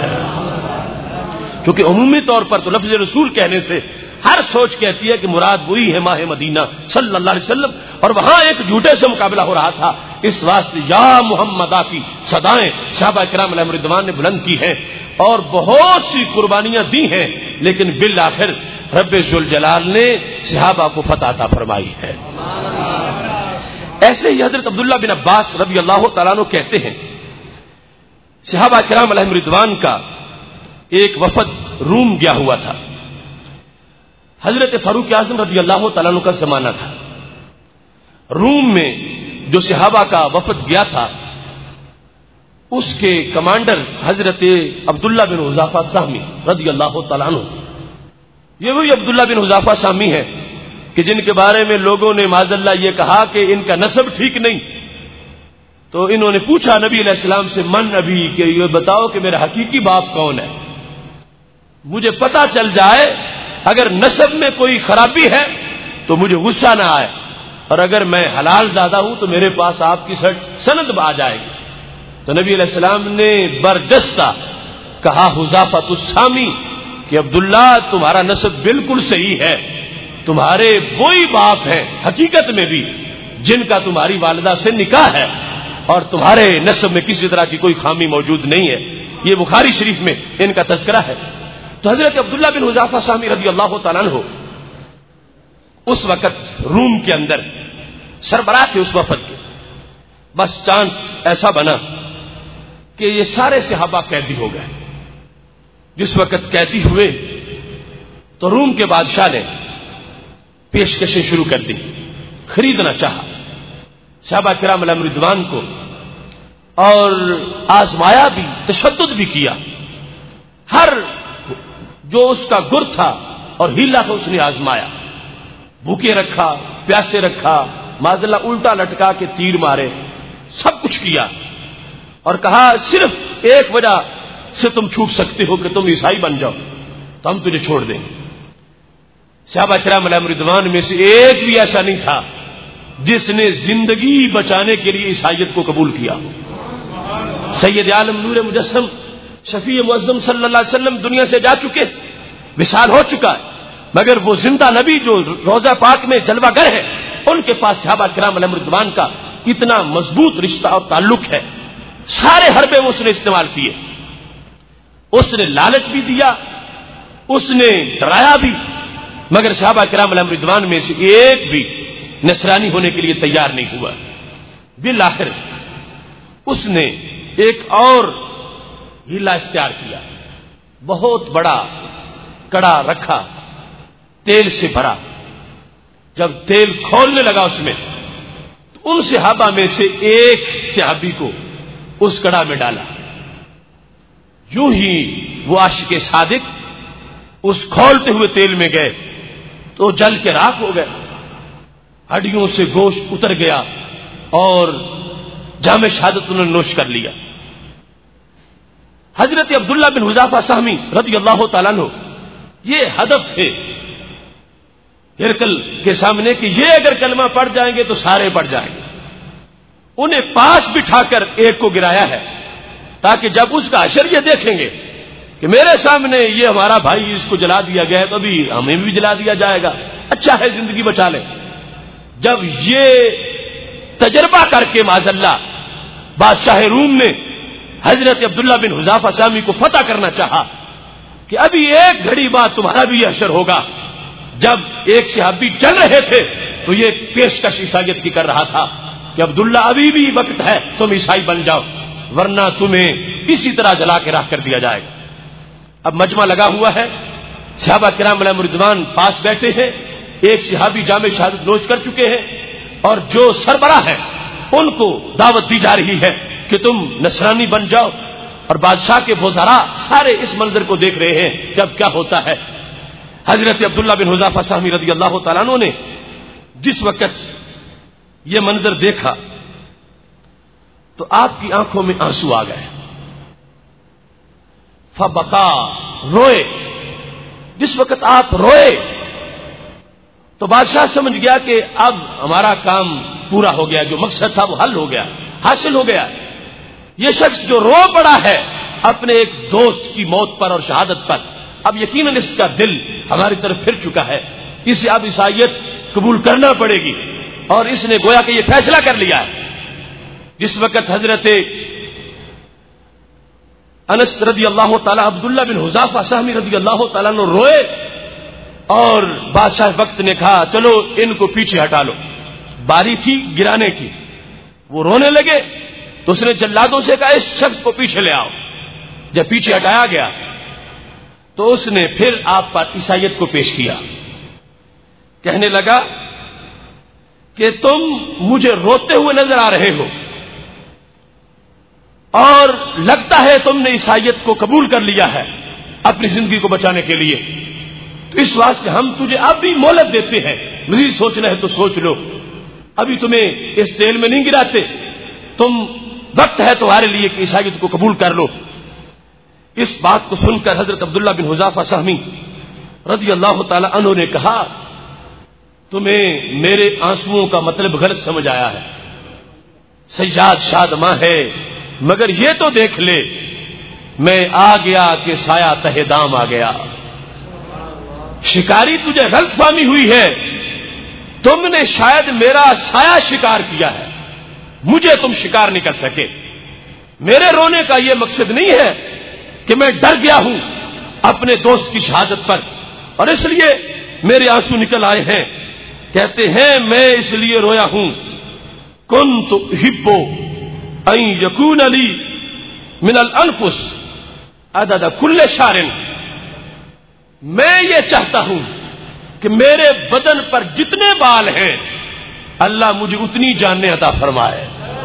کیونکہ عمومی طور پر تو لفظ رسول کہنے سے ہر سوچ کہتی ہے کہ مراد وہی ہے ماہ مدینہ صلی اللہ علیہ وسلم، اور وہاں ایک جھوٹے سے مقابلہ ہو رہا تھا اس واسطے یا محمد کی صدائیں صحابہ کرام علیہم رضوان نے بلند کی ہیں اور بہت سی قربانیاں دی ہیں، لیکن بالآخر رب ذوالجلال نے صحابہ کو فتح عطا فرمائی ہے۔ ایسے ہی حضرت عبداللہ بن عباس رضی اللہ تعالیٰ عنہ کہتے ہیں صحابہ کرام علیہم رضوان کا ایک وفد روم گیا ہوا تھا، حضرت فاروق اعظم رضی اللہ تعالیٰ عنہ کا زمانہ تھا۔ روم میں جو صحابہ کا وفد گیا تھا اس کے کمانڈر حضرت عبداللہ بن حذافہ سہمی رضی اللہ تعالیٰ عنہ، یہ وہی عبداللہ بن حذافہ سہمی ہے کہ جن کے بارے میں لوگوں نے معاذ اللہ یہ کہا کہ ان کا نسب ٹھیک نہیں، تو انہوں نے پوچھا نبی علیہ السلام سے من ابھی کہ یہ بتاؤ کہ میرا حقیقی باپ کون ہے، مجھے پتہ چل جائے، اگر نسب میں کوئی خرابی ہے تو مجھے غصہ نہ آئے، اور اگر میں حلال زادہ ہوں تو میرے پاس آپ کی سند آ جائے گی۔ تو نبی علیہ السلام نے برجستہ کہا حذافہ السامی کہ عبداللہ تمہارا نسب بالکل صحیح ہے، تمہارے وہی باپ ہیں حقیقت میں بھی جن کا تمہاری والدہ سے نکاح ہے، اور تمہارے نسب میں کسی طرح کی کوئی خامی موجود نہیں ہے۔ یہ بخاری شریف میں ان کا تذکرہ ہے۔ تو حضرت عبداللہ بن حذافہ سہمی رضی اللہ تعالیٰ عنہ اس وقت روم کے اندر سربراہ تھے اس وفد کے۔ بس چانس ایسا بنا کہ یہ سارے صحابہ قیدی ہو گئے۔ جس وقت قیدی ہوئے تو روم کے بادشاہ نے پیشکشیں شروع کر دی، خریدنا چاہا صحابہ کرام علیہم رضوان کو، اور آزمایا بھی، تشدد بھی کیا، ہر جو اس کا گر تھا اور ہیلا تھا اس نے آزمایا، بھوکے رکھا، پیاسے رکھا، معاذ اللہ الٹا لٹکا کے تیر مارے، سب کچھ کیا، اور کہا صرف ایک وجہ سے تم چھوٹ سکتے ہو کہ تم عیسائی بن جاؤ تو ہم تجھے چھوڑ دیں گے۔ صحابہ کرام علیہم رضوان میں سے ایک بھی ایسا نہیں تھا جس نے زندگی بچانے کے لیے عیسائیت کو قبول کیا ہو۔ سید عالم نور مجسم شفیع معظم صلی اللہ علیہ وسلم دنیا سے جا چکے، وصال ہو چکا ہے، مگر وہ زندہ نبی جو روضہ پاک میں جلوہ گر ہے، ان کے پاس صحابہ کرام علیہم رضوان کا اتنا مضبوط رشتہ اور تعلق ہے، سارے حربے اس نے استعمال کیے، اس نے لالچ بھی دیا، اس نے ڈرایا بھی، مگر صحابہ کرام علیہم رضوان میں سے ایک بھی نصرانی ہونے کے لیے تیار نہیں ہوا۔ بالآخر اس نے ایک اور ہیلا اختیار کیا، بہت بڑا کڑا رکھا، تیل سے بھرا، جب تیل کھولنے لگا اس میں تو ان صحابہ میں سے ایک صحابی کو اس کڑا میں ڈالا، یوں ہی وہ عاشق صادق اس کھولتے ہوئے تیل میں گئے تو جل کے راکھ ہو گئے، ہڈیوں سے گوشت اتر گیا اور جام شہادت انہوں نے نوش کر لیا۔ حضرت عبداللہ بن حذافہ سہمی رضی اللہ تعالیٰ عنہ یہ ہدف تھے ہرقل کے سامنے کہ یہ اگر کلمہ پڑھ جائیں گے تو سارے پڑھ جائیں گے۔ انہیں پاس بٹھا کر ایک کو گرایا ہے تاکہ جب اس کا حشر یہ دیکھیں گے کہ میرے سامنے یہ ہمارا بھائی اس کو جلا دیا گیا ہے تو ابھی ہمیں بھی جلا دیا جائے گا، اچھا ہے زندگی بچا لیں۔ جب یہ تجربہ کر کے معاذ اللہ بادشاہ روم نے حضرت عبداللہ بن حذافہ سہمی کو فتح کرنا چاہا کہ ابھی ایک گھڑی بعد تمہارا بھی یہ حشر ہوگا، جب ایک صحابی چل رہے تھے تو یہ پیشکش عیسائیت کی کر رہا تھا کہ عبداللہ ابھی بھی وقت ہے تم عیسائی بن جاؤ ورنہ تمہیں اسی طرح جلا کے راہ کر دیا جائے گا۔ اب مجمع لگا ہوا ہے، صحابہ کرام علیہم رضوان پاس بیٹھے ہیں، ایک صحابی جام شہادت نوش کر چکے ہیں، اور جو سربراہ ہیں ان کو دعوت دی جا رہی ہے کہ تم نصرانی بن جاؤ، اور بادشاہ کے وزراء سارے اس منظر کو دیکھ رہے ہیں کہ اب کیا ہوتا ہے۔ حضرت عبداللہ بن حذافہ سہمی رضی اللہ تعالیٰ عنہ نے جس وقت یہ منظر دیکھا تو آپ کی آنکھوں میں آنسو آ گئے، فبقا، روئے۔ جس وقت آپ روئے تو بادشاہ سمجھ گیا کہ اب ہمارا کام پورا ہو گیا، جو مقصد تھا وہ حل ہو گیا، حاصل ہو گیا۔ یہ شخص جو رو پڑا ہے اپنے ایک دوست کی موت پر اور شہادت پر، اب یقیناً اس کا دل ہماری طرف پھر چکا ہے، اسے اب عیسائیت قبول کرنا پڑے گی، اور اس نے گویا کہ یہ فیصلہ کر لیا ہے۔ جس وقت حضرت انس رضی اللہ تعالی عبداللہ بن حذافہ سہمی رضی اللہ تعالیٰ نے روئے اور بادشاہ وقت نے کہا چلو ان کو پیچھے ہٹا لو، باری تھی گرانے کی، وہ رونے لگے تو اس نے جلادوں سے کہا اس شخص کو پیچھے لے آؤ۔ جب پیچھے ہٹایا گیا تو اس نے پھر آپ پر عیسائیت کو پیش کیا، کہنے لگا کہ تم مجھے روتے ہوئے نظر آ رہے ہو اور لگتا ہے تم نے عیسائیت کو قبول کر لیا ہے اپنی زندگی کو بچانے کے لیے، تو اس واسطے ہم تجھے اب بھی مہلت دیتے ہیں، مزید سوچنا ہے تو سوچ لو، ابھی تمہیں اس تیل میں نہیں گراتے، تم وقت ہے تمہارے لیے کہ عیسائیت کو قبول کر لو۔ اس بات کو سن کر حضرت عبداللہ بن حذافہ سہمی رضی اللہ تعالی عنہ نے کہا تمہیں میرے آنسوؤں کا مطلب غلط سمجھ آیا ہے، سجاد شادماں ہے مگر یہ تو دیکھ لے میں آ گیا کہ سایہ تہ دام آ گیا۔ شکاری تجھے غلط فہمی ہوئی ہے، تم نے شاید میرا سایہ شکار کیا ہے، مجھے تم شکار نہیں کر سکے۔ میرے رونے کا یہ مقصد نہیں ہے کہ میں ڈر گیا ہوں اپنے دوست کی شہادت پر اور اس لیے میرے آنسو نکل آئے ہیں۔ کہتے ہیں میں اس لیے رویا ہوں کنت احب ان یکون لی من الانفس عدد کل شعر، میں یہ چاہتا ہوں کہ میرے بدن پر جتنے بال ہیں اللہ مجھے اتنی جانیں عطا فرمائے،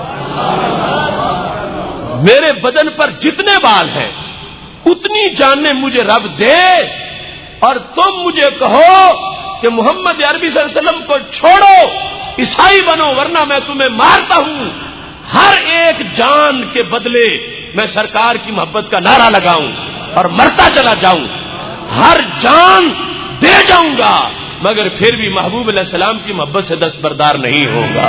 میرے بدن پر جتنے بال ہیں اتنی جانیں مجھے رب دے، اور تم مجھے کہو کہ محمد عربی صلی اللہ علیہ وسلم کو چھوڑو عیسائی بنو ورنہ میں تمہیں مارتا ہوں، ہر ایک جان کے بدلے میں سرکار کی محبت کا نعرہ لگاؤں اور مرتا چلا جاؤں، ہر جان دے جاؤں گا مگر پھر بھی محبوب علیہ السلام کی محبت سے دستبردار نہیں ہوگا۔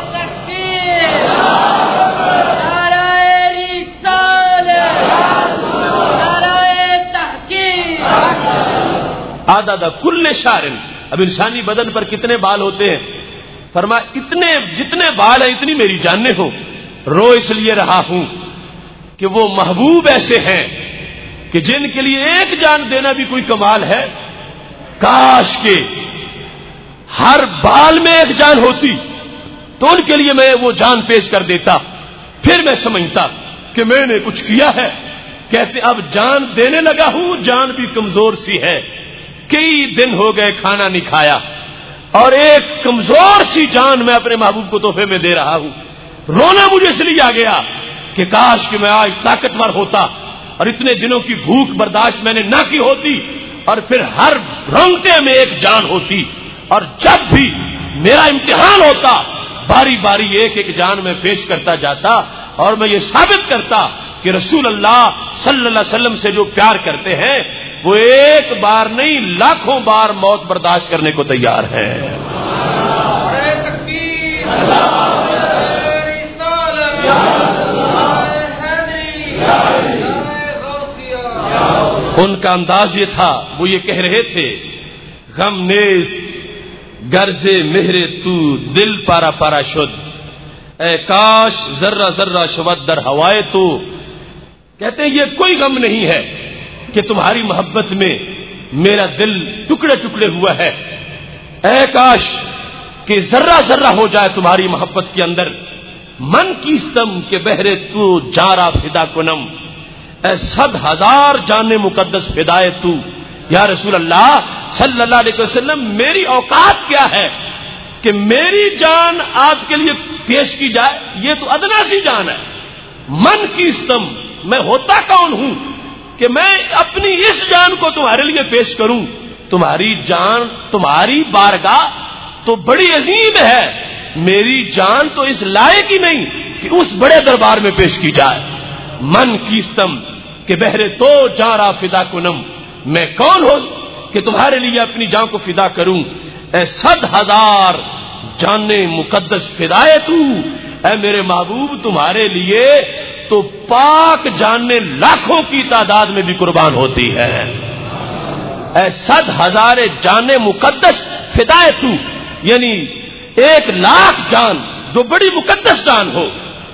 عدد کل شعر، اب انسانی بدن پر کتنے بال ہوتے ہیں؟ فرمایا اتنے جتنے بال ہیں اتنی میری جانیں ہوں۔ رو اس لیے رہا ہوں کہ وہ محبوب ایسے ہیں کہ جن کے لیے ایک جان دینا بھی کوئی کمال ہے، کاش کے ہر بال میں ایک جان ہوتی تو ان کے لیے میں وہ جان پیش کر دیتا، پھر میں سمجھتا کہ میں نے کچھ کیا ہے۔ کہتے اب جان دینے لگا ہوں، جان بھی کمزور سی ہے، کئی دن ہو گئے کھانا نہیں کھایا اور ایک کمزور سی جان میں اپنے محبوب کو تحفے میں دے رہا ہوں۔ رونا مجھے اس لیے آ گیا کہ کاش کہ میں آج طاقتور ہوتا اور اتنے دنوں کی بھوک برداشت میں نے نہ کی ہوتی اور پھر ہر رونگٹے میں ایک جان ہوتی، اور جب بھی میرا امتحان ہوتا باری باری ایک ایک جان میں پیش کرتا جاتا اور میں یہ ثابت کرتا کہ رسول اللہ صلی اللہ علیہ وسلم سے جو پیار کرتے ہیں وہ ایک بار نہیں لاکھوں بار موت برداشت کرنے کو تیار ہے۔ ان کا انداز یہ تھا، وہ یہ کہہ رہے تھے غم نیز غرض مہر تو دل پارا پارا شد، اے کاش ذرہ ذرہ شود در ہوائے تو۔ کہتے ہیں یہ کوئی غم نہیں ہے کہ تمہاری محبت میں میرا دل ٹکڑے ٹکڑے ہوا ہے، اے کاش کہ ذرہ ذرہ ہو جائے تمہاری محبت کے اندر، من کی ستم کے بہرے تو جارا فدا کنم، اے 100,000 جان مقدس فدائے تو۔ یا رسول اللہ صلی اللہ علیہ وسلم میری اوقات کیا ہے کہ میری جان آپ کے لیے پیش کی جائے؟ یہ تو ادنا سی جان ہے، من کی ستم، میں ہوتا کون ہوں کہ میں اپنی اس جان کو تمہارے لیے پیش کروں؟ تمہاری جان تمہاری بارگاہ تو بڑی عظیم ہے، میری جان تو اس لائق ہی نہیں کہ اس بڑے دربار میں پیش کی جائے۔ من کی ستم کہ بہرے تو جارا فدا کنم، میں کون ہوں کہ تمہارے لیے اپنی جان کو فدا کروں؟ اے 100,000 جانیں مقدس فدائے تو، اے میرے محبوب تمہارے لیے تو پاک جانیں لاکھوں کی تعداد میں بھی قربان ہوتی ہے۔ اے 100,000 جانیں مقدس فدائے تو، یعنی 1,00,000 جان جو بڑی مقدس جان ہو،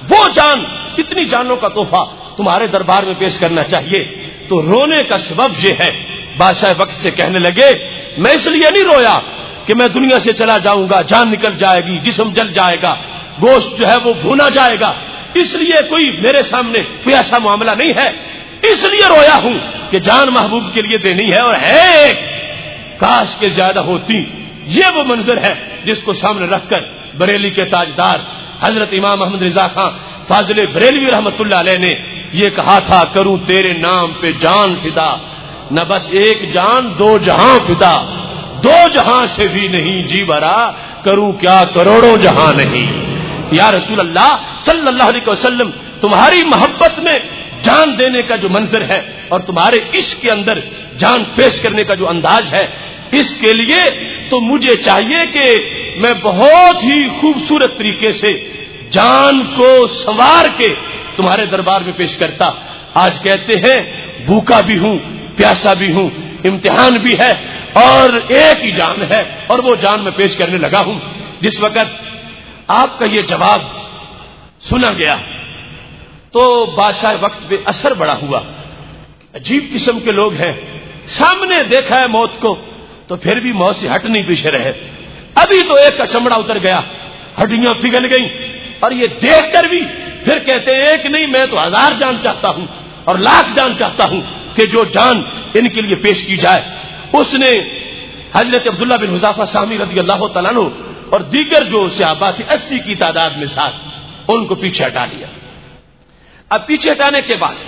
وہ جان، اتنی جانوں کا تحفہ تمہارے دربار میں پیش کرنا چاہیے. تو رونے کا سبب یہ ہے. بادشاہ وقت سے کہنے لگے میں اس لیے نہیں رویا کہ میں دنیا سے چلا جاؤں گا، جان نکل جائے گی، جسم جل جائے گا، گوشت جو ہے وہ بھونا جائے گا، اس لیے کوئی میرے سامنے کوئی ایسا معاملہ نہیں ہے. اس لیے رویا ہوں کہ جان محبوب کے لیے دینی ہے، اور ہے کاش کے زیادہ ہوتی. یہ وہ منظر ہے جس کو سامنے رکھ کر بریلی کے تاجدار حضرت امام محمد رضا خان فاضل بریلوی رحمت اللہ علیہ نے یہ کہا تھا، کروں تیرے نام پہ جان فدا، نہ بس ایک جان دو جہاں فدا، دو جہاں سے بھی نہیں جی بھرا، کروں کیا کروڑوں جہاں نہیں. یا رسول اللہ صلی اللہ علیہ وسلم، تمہاری محبت میں جان دینے کا جو منظر ہے اور تمہارے عشق کے اندر جان پیش کرنے کا جو انداز ہے، اس کے لیے تو مجھے چاہیے کہ میں بہت ہی خوبصورت طریقے سے جان کو سنوار کے تمہارے دربار میں پیش کرتا. آج کہتے ہیں بھوکا بھی ہوں، پیاسا بھی ہوں، امتحان بھی ہے اور ایک ہی جان ہے، اور وہ جان میں پیش کرنے لگا ہوں. جس وقت آپ کا یہ جواب سنا گیا تو بادشاہ وقت پہ اثر بڑا ہوا. عجیب قسم کے لوگ ہیں، سامنے دیکھا ہے موت کو تو پھر بھی موت سے ہٹ نہیں پیچھے رہے. ابھی تو ایک کا چمڑا اتر گیا، ہڈیاں پگھل گئیں، اور یہ دیکھ کر بھی پھر کہتے ہیں ایک نہیں میں تو 1000 جان چاہتا ہوں اور 1,00,000 جان چاہتا ہوں کہ جو جان ان کے لیے پیش کی جائے. اس نے حضرت عبداللہ بن حذافہ سہمی رضی اللہ تعالیٰ عنہ اور دیگر جو صحابہ تھے 80 کی تعداد میں ساتھ، ان کو پیچھے ہٹا لیا. اب پیچھے ہٹانے کے بعد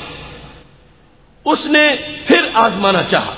اس نے پھر آزمانا چاہا.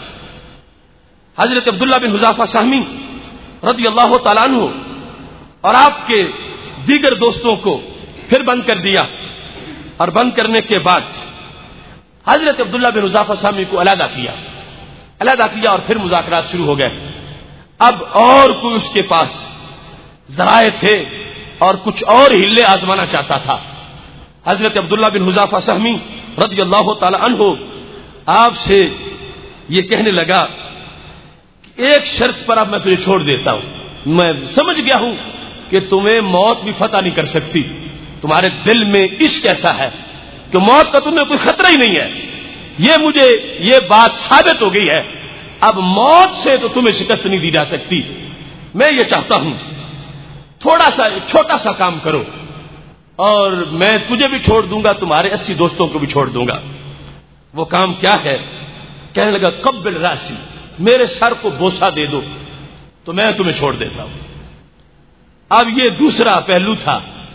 حضرت عبداللہ بن حذافہ سہمی رضی اللہ تعالیٰ عنہ اور آپ کے دیگر دوستوں کو پھر بند کر دیا، اور بند کرنے کے بعد حضرت عبداللہ بن حذافہ سہمی کو علیحدہ کیا اور پھر مذاکرات شروع ہو گئے. اب اور کوئی اس کے پاس ذرائع تھے اور کچھ اور ہلے آزمانا چاہتا تھا. حضرت عبداللہ بن حذافہ سہمی رضی اللہ تعالی عنہ آپ سے یہ کہنے لگا کہ ایک شرط پر اب میں تجھے چھوڑ دیتا ہوں. میں سمجھ گیا ہوں کہ تمہیں موت بھی فتح نہیں کر سکتی، تمہارے دل میں عشق ایسا ہے کہ موت کا تمہیں کوئی خطرہ ہی نہیں ہے. یہ مجھے یہ بات ثابت ہو گئی ہے. اب موت سے تو تمہیں شکست نہیں دی جا سکتی. میں یہ چاہتا ہوں تھوڑا سا چھوٹا سا کام کرو اور میں تجھے بھی چھوڑ دوں گا، تمہارے 80 دوستوں کو بھی چھوڑ دوں گا. وہ کام کیا ہے؟ کہنے لگا قبل راسی، میرے سر کو بوسہ دے دو تو میں تمہیں چھوڑ دیتا ہوں. اب یہ دوسرا پہلو تھا.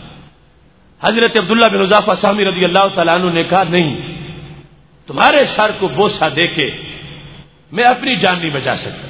حضرت عبداللہ بن حذافہ سہمی رضی اللہ تعالیٰ عنہ نے کہا نہیں، تمہارے سر کو بوسہ دے کے میں اپنی جان نہیں بچا سکتا.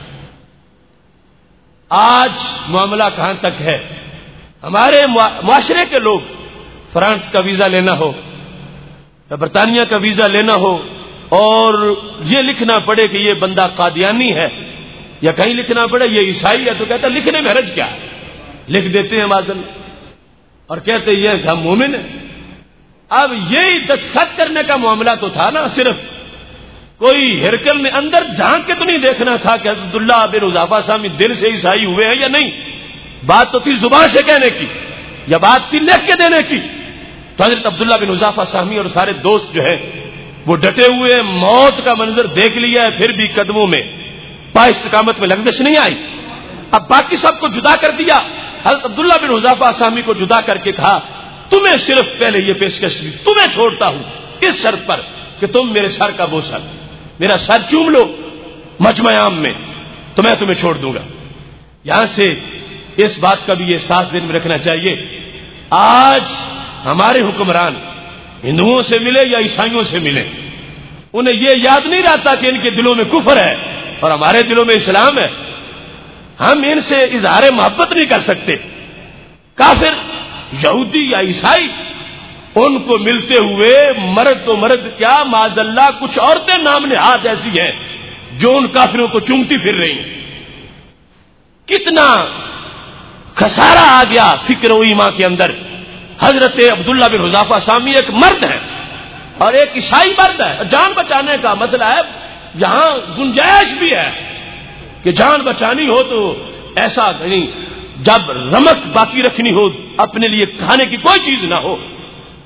آج معاملہ کہاں تک ہے؟ ہمارے معاشرے کے لوگ فرانس کا ویزا لینا ہو یا برطانیہ کا ویزا لینا ہو اور یہ لکھنا پڑے کہ یہ بندہ قادیانی ہے، یا کہیں لکھنا پڑے یہ عیسائی ہے، تو کہتا لکھنے میں حرج کیا ہے؟ لکھ دیتے ہیں معذل اور کہتے یہ ہم مومن ہیں. اب یہی دستخط کرنے کا معاملہ تو تھا نا، صرف کوئی ہرکل میں اندر جھانک کے تو نہیں دیکھنا تھا کہ عبداللہ بن حذافہ سہمی دل سے عیسائی ہوئے ہیں یا نہیں. بات تو تھی زبان سے کہنے کی یا بات تھی لکھ کے دینے کی. تو حضرت عبداللہ بن حذافہ سہمی اور سارے دوست جو ہے وہ ڈٹے ہوئے، موت کا منظر دیکھ لیا ہے، پھر بھی قدموں میں پا استقامت میں لغزش نہیں آئی. اب باقی سب کو جدا کر دیا. حضرت عبداللہ بن حذافہ سہمی کو جدا کر کے کہا تمہیں صرف پہلے یہ پیشکش دی، تمہیں چھوڑتا ہوں اس شرط پر کہ تم میرے سر کا بوسہ، میرا سر چوم لو مجمع عام میں، تو میں تمہیں چھوڑ دوں گا. یہاں سے اس بات کا بھی یہ ساتھ دن میں رکھنا چاہیے. آج ہمارے حکمران ہندوؤں سے ملے یا عیسائیوں سے ملے، انہیں یہ یاد نہیں رہتا کہ ان کے دلوں میں کفر ہے اور ہمارے دلوں میں اسلام ہے. ہم ان سے اظہار محبت نہیں کر سکتے. کافر یہودی یا عیسائی ان کو ملتے ہوئے مرد تو مرد کیا معاذ اللہ کچھ عورتیں نام نہاد ایسی ہیں جو ان کافروں کو چومتی پھر رہی ہیں. کتنا خسارہ آ گیا فکر و ایمان کے اندر. حضرت عبداللہ بن حذافہ سہمی ایک مرد ہے اور ایک عیسائی مرد ہے. جان بچانے کا مسئلہ ہے، یہاں گنجائش بھی ہے کہ جان بچانی ہو تو ایسا نہیں، جب رمق باقی رکھنی ہو، اپنے لیے کھانے کی کوئی چیز نہ ہو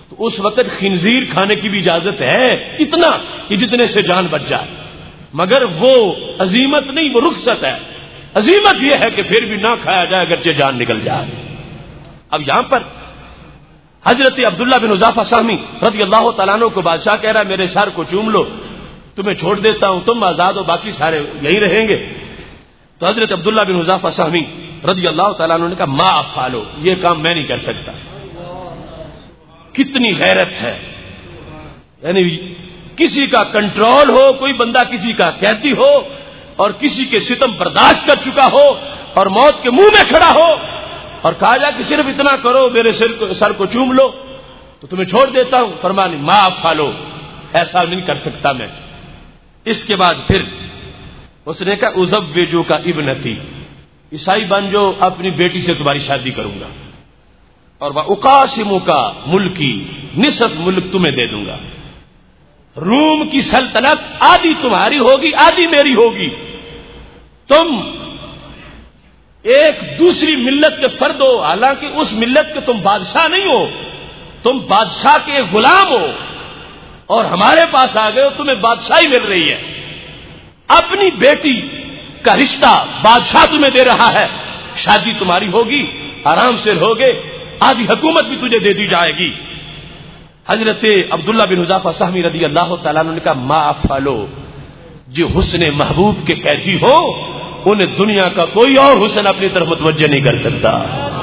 تو اس وقت خنزیر کھانے کی بھی اجازت ہے، اتنا کہ جتنے سے جان بچ جائے، مگر وہ عزیمت نہیں، وہ رخصت ہے۔ عزیمت یہ ہے کہ پھر بھی نہ کھایا جائے اگرچہ جان نکل جائے۔ اب یہاں پر حضرت عبداللہ بن حذافہ سہمی رضی اللہ تعالیٰ عنہ کو بادشاہ کہہ رہا ہے میرے سر کو چوم لو، تمہیں چھوڑ دیتا ہوں، تم آزاد ہو، باقی سارے یہی رہیں گے۔ تو حضرت عبداللہ بن حذافہ سہمی رضی اللہ تعالیٰ عنہ نے کہا ما افعلو، یہ کام میں نہیں کر سکتا۔ کتنی غیرت ہے، یعنی کسی کا کنٹرول ہو، کوئی بندہ کسی کا قیدی ہو اور کسی کے ستم برداشت کر چکا ہو اور موت کے منہ میں کھڑا ہو اور کہا جائے کہ صرف اتنا کرو میرے سر کو چوم لو تو تمہیں چھوڑ دیتا ہوں، فرمانی ما افعلو، ایسا نہیں کر سکتا میں۔ اس کے بعد پھر اس نے کہا ازوجو کا ابنتی، عیسائی بن جو، اپنی بیٹی سے تمہاری شادی کروں گا، اور اقاسم کا ملکی، نصف ملک تمہیں دے دوں گا، روم کی سلطنت آدھی تمہاری ہوگی آدھی میری ہوگی، تم ایک دوسری ملت کے فرد ہو، حالانکہ اس ملت کے تم بادشاہ نہیں ہو، تم بادشاہ کے غلام ہو اور ہمارے پاس آ گئے ہو، تمہیں بادشاہی مل رہی ہے، اپنی بیٹی کا رشتہ بادشاہ تمہیں دے رہا ہے، شادی تمہاری ہوگی، آرام سے رہوگے، آدھی حکومت بھی تجھے دے دی جائے گی۔ حضرت عبداللہ بن حذافہ سہمی رضی اللہ تعالیٰ عنہ نے کہا ما افعلو، جو حسن محبوب کے قیدی ہو انہیں دنیا کا کوئی اور حسن اپنی طرف متوجہ نہیں کر سکتا۔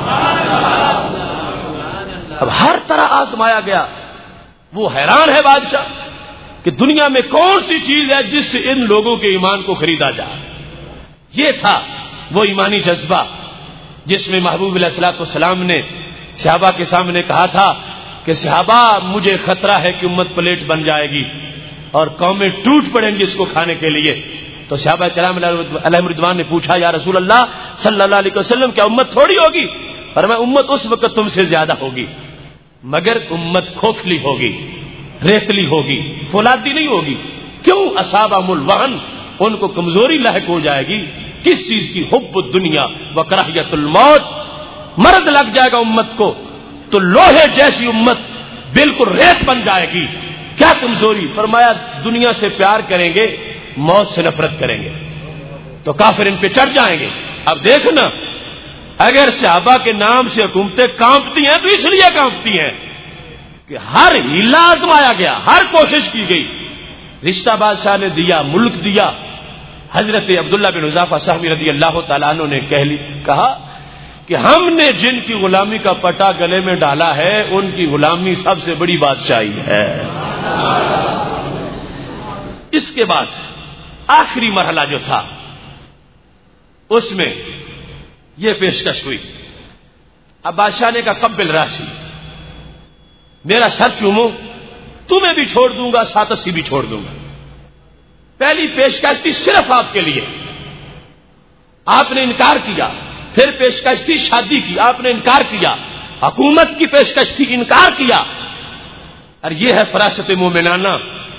اب ہر طرح آزمایا گیا، وہ حیران ہے بادشاہ کہ دنیا میں کون سی چیز ہے جس سے ان لوگوں کے ایمان کو خریدا جائے۔ یہ تھا وہ ایمانی جذبہ جس میں محبوب علیہ الصلوۃ والسلام نے صحابہ کے سامنے کہا تھا کہ صحابہ مجھے خطرہ ہے کہ امت پلیٹ بن جائے گی اور قومیں ٹوٹ پڑیں گی اس کو کھانے کے لیے۔ تو صحابہ کرام علیہم رضوان نے پوچھا یا رسول اللہ صلی اللہ علیہ وسلم کیا امت تھوڑی ہوگی؟ فرمایا امت اس وقت تم سے زیادہ ہوگی، مگر امت کھوکھلی ہوگی، ریتلی ہوگی، فولادی نہیں ہوگی۔ کیوں؟ اصابہم الوہن، ان کو کمزوری لاحق ہو جائے گی۔ کس چیز کی؟ حب الدنیا و کراہیت الموت، مرض لگ جائے گا امت کو تو لوہے جیسی امت بالکل ریت بن جائے گی۔ کیا کمزوری؟ فرمایا دنیا سے پیار کریں گے، موت سے نفرت کریں گے تو کافر ان پہ چڑھ جائیں گے۔ اب دیکھنا، اگر صحابہ کے نام سے حکومتیں کانپتی ہیں تو اس لیے کانپتی ہیں کہ ہر ہیلا آزمایا گیا، ہر کوشش کی گئی، رشتہ بادشاہ نے دیا، ملک دیا۔ حضرت عبداللہ بن حذافہ سہمی رضی اللہ تعالیٰ عنہ نے کہا کہ ہم نے جن کی غلامی کا پٹا گلے میں ڈالا ہے ان کی غلامی سب سے بڑی بادشاہی ہے۔ اس کے بعد آخری مرحلہ جو تھا اس میں یہ پیشکش ہوئی، اب بادشاہ نے کہا قبل راسی، میرا سر چومو، تمہیں بھی چھوڑ دوں گا، ساتسی بھی چھوڑ دوں گا۔ پہلی پیشکش تھی صرف آپ کے لیے، آپ نے انکار کیا۔ پھر پیشکش تھی شادی کی، آپ نے انکار کیا۔ حکومت کی پیشکش تھی، انکار کیا۔ اور یہ ہے فراست مومنانہ،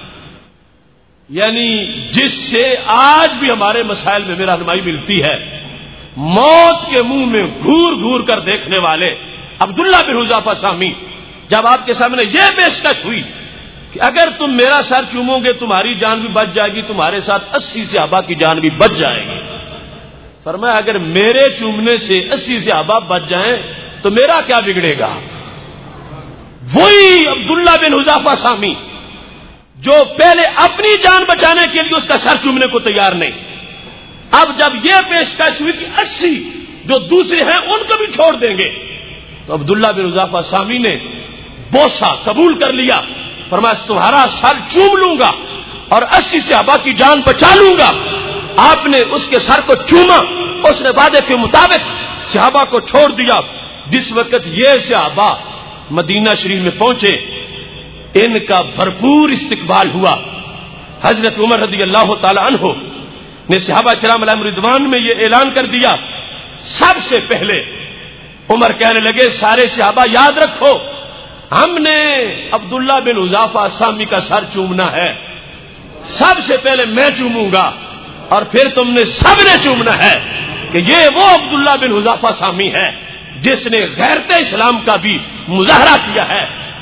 یعنی جس سے آج بھی ہمارے مسائل میں رہنمائی ملتی ہے۔ موت کے منہ میں گھور گھور کر دیکھنے والے عبداللہ بن حذافہ سہمی، جب آپ کے سامنے یہ پیشکش ہوئی کہ اگر تم میرا سر چومو گے تمہاری جان بھی بچ جائے گی، تمہارے ساتھ 80 صحابہ کی جان بھی بچ جائے گی۔ فرمایا اگر میرے چومنے سے 80 صحابہ بچ جائیں تو میرا کیا بگڑے گا؟ وہی عبداللہ بن حذافہ سہمی جو پہلے اپنی جان بچانے کے لیے اس کا سر چومنے کو تیار نہیں، اب جب یہ پیشکش ہوئی کہ 80 جو دوسرے ہیں ان کو بھی چھوڑ دیں گے تو عبداللہ بن حذافہ سہمی نے بوسہ قبول کر لیا۔ فرمایا تمہارا سر چوم لوں گا اور 80 صحابہ کی جان بچا لوں گا۔ آپ نے اس کے سر کو چوما، اس نے وعدے کے مطابق صحابہ کو چھوڑ دیا۔ جس وقت یہ صحابہ مدینہ شریف میں پہنچے ان کا بھرپور استقبال ہوا۔ حضرت عمر رضی اللہ تعالی عنہ نے صحابہ کرام علیہم رضوان میں یہ اعلان کر دیا، سب سے پہلے عمر کہنے لگے سارے صحابہ یاد رکھو ہم نے عبداللہ بن حذافہ سہمی کا سر چومنا ہے، سب سے پہلے میں چوموں گا اور پھر تم نے سب نے چومنا ہے کہ یہ وہ عبداللہ بن حذافہ سہمی ہے جس نے غیرت اسلام کا بھی مظاہرہ کیا ہے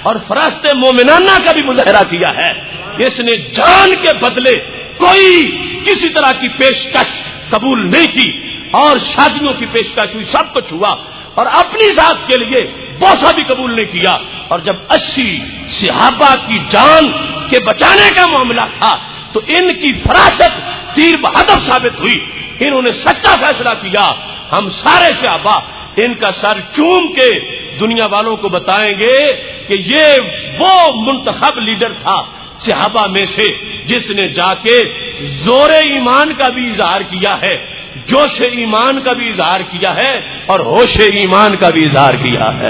اور فراست مومنانہ کا بھی مظاہرہ کیا ہے. اس نے جان کے بدلے کوئی کسی طرح کی پیشکش قبول نہیں کی اور شادیوں کی پیشکش ہوئی, سب کچھ ہوا, اور اپنی ذات کے لیے بوسہ بھی قبول نہیں کیا. اور جب 80 صحابہ کی جان کے بچانے کا معاملہ تھا تو ان کی فراست تیر بہدف ثابت ہوئی. انہوں نے سچا فیصلہ کیا, ہم سارے صحابہ ان کا سر چوم کے دنیا والوں کو بتائیں گے کہ یہ وہ منتخب لیڈر تھا صحابہ میں سے جس نے جا کے زور ایمان کا بھی اظہار کیا ہے, جوش ایمان کا بھی اظہار کیا ہے, اور ہوش ایمان کا بھی اظہار کیا ہے.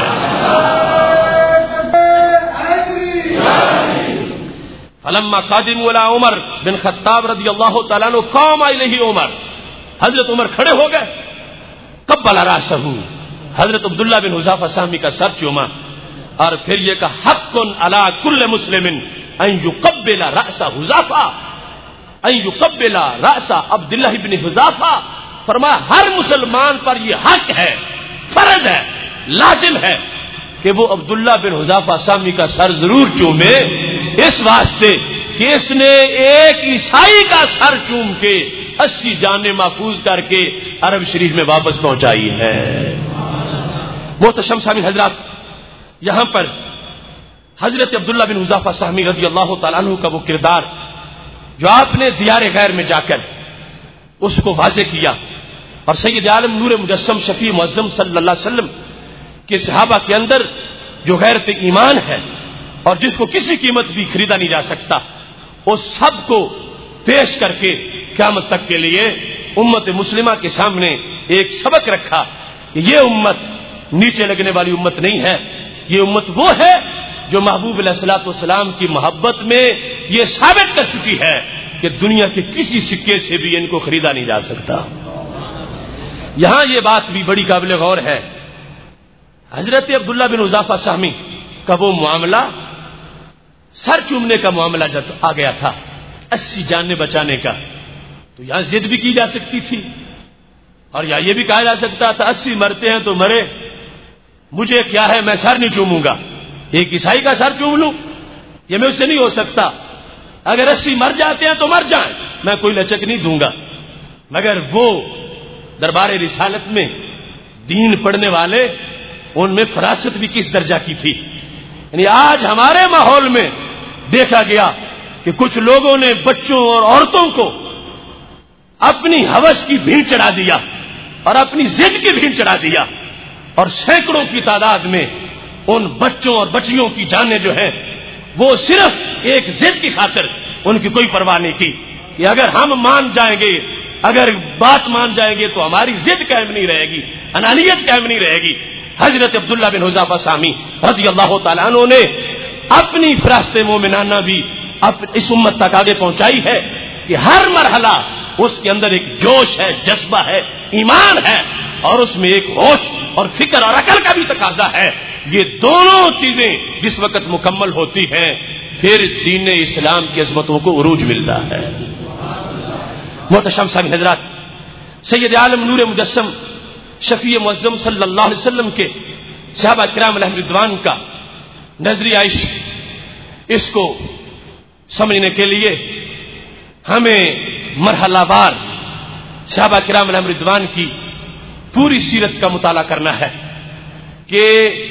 فلما قادم ولا عمر بن خطاب رضی اللہ تعالیٰ عنہ قام الیہ عمر, حضرت عمر کھڑے ہو گئے. قبل راسہ, حضرت عبداللہ بن حذافہ سہمی کا سر چوما اور پھر یہ کہا حق علی کل مسلم ان یقبل راس حذافہ, ان یقبل راس عبداللہ بن حذافہ. فرمایا ہر مسلمان پر یہ حق ہے, فرض ہے, لازم ہے کہ وہ عبداللہ بن حذافہ سہمی کا سر ضرور چومے, اس واسطے کہ اس نے ایک عیسائی کا سر چوم کے 80 جانیں محفوظ کر کے عرب شریف میں واپس پہنچائی ہے. محتشم سامعین حضرات, یہاں پر حضرت عبداللہ بن حذافہ سہمی رضی اللہ تعالیٰ عنہ کا وہ کردار جو آپ نے دیار غیر میں جا کر اس کو واضح کیا, اور سید عالم نور مجسم شفیع معظم صلی اللہ علیہ وسلم کے صحابہ کے اندر جو غیرت ایمان ہے اور جس کو کسی قیمت بھی خریدا نہیں جا سکتا, اس سب کو پیش کر کے قیامت تک کے لیے امت مسلمہ کے سامنے ایک سبق رکھا کہ یہ امت نیچے لگنے والی امت نہیں ہے, یہ امت وہ ہے جو محبوب علیہ الصلوۃ والسلام کی محبت میں یہ ثابت کر چکی ہے کہ دنیا کے کسی سکے سے بھی ان کو خریدا نہیں جا سکتا. یہاں یہ بات بھی بڑی قابل غور ہے, حضرت عبداللہ بن حذافہ سہمی کا وہ معاملہ سر چومنے کا معاملہ جب آ گیا تھا 80 جانیں بچانے کا, تو یہاں ضد بھی کی جا سکتی تھی اور یا یہ بھی کہا جا سکتا تھا 80 مرتے ہیں تو مرے, مجھے کیا ہے, میں سر نہیں چوموں گا, ایک عیسائی کا سر چوم لوں, یہ میں اس سے نہیں ہو سکتا. اگر 80 مر جاتے ہیں تو مر جائیں, میں کوئی لچک نہیں دوں گا. مگر وہ دربار رسالت میں دین پڑھنے والے, ان میں فراست بھی کس درجہ کی تھی. یعنی آج ہمارے ماحول میں دیکھا گیا کہ کچھ لوگوں نے بچوں اور عورتوں کو اپنی ہوس کی بھیڑ چڑھا دیا اور اپنی ضد کی بھیڑ چڑھا دیا, اور سینکڑوں کی تعداد میں ان بچوں اور بچیوں کی جانیں جو ہیں وہ صرف ایک ضد کی خاطر ان کی کوئی پرواہ نہیں کی کہ اگر ہم مان جائیں گے, اگر بات مان جائیں گے تو ہماری ضد قائم نہیں رہے گی, انانیت قائم نہیں رہے گی. حضرت عبداللہ بن حذافہ سہمی رضی اللہ تعالیٰ عنہ نے اپنی فراست مومنانہ بھی اس امت تک آگے پہنچائی ہے کہ ہر مرحلہ اس کے اندر ایک جوش ہے, جذبہ ہے, ایمان ہے, اور اس میں ایک ہوش اور فکر اور عقل کا بھی تقاضا ہے. یہ دونوں چیزیں جس وقت مکمل ہوتی ہیں پھر دین اسلام کی عظمتوں کو عروج ملتا ہے. محتشم سامعین حضرات, سید عالم نور مجسم شفیع معظم صلی اللہ علیہ وسلم کے صحابہ کرام علیہم رضوان کا نظری عشق, اس کو سمجھنے کے لیے ہمیں مرحلہ وار صحابہ کرام علیہم رضوان کی پوری سیرت کا مطالعہ کرنا ہے کہ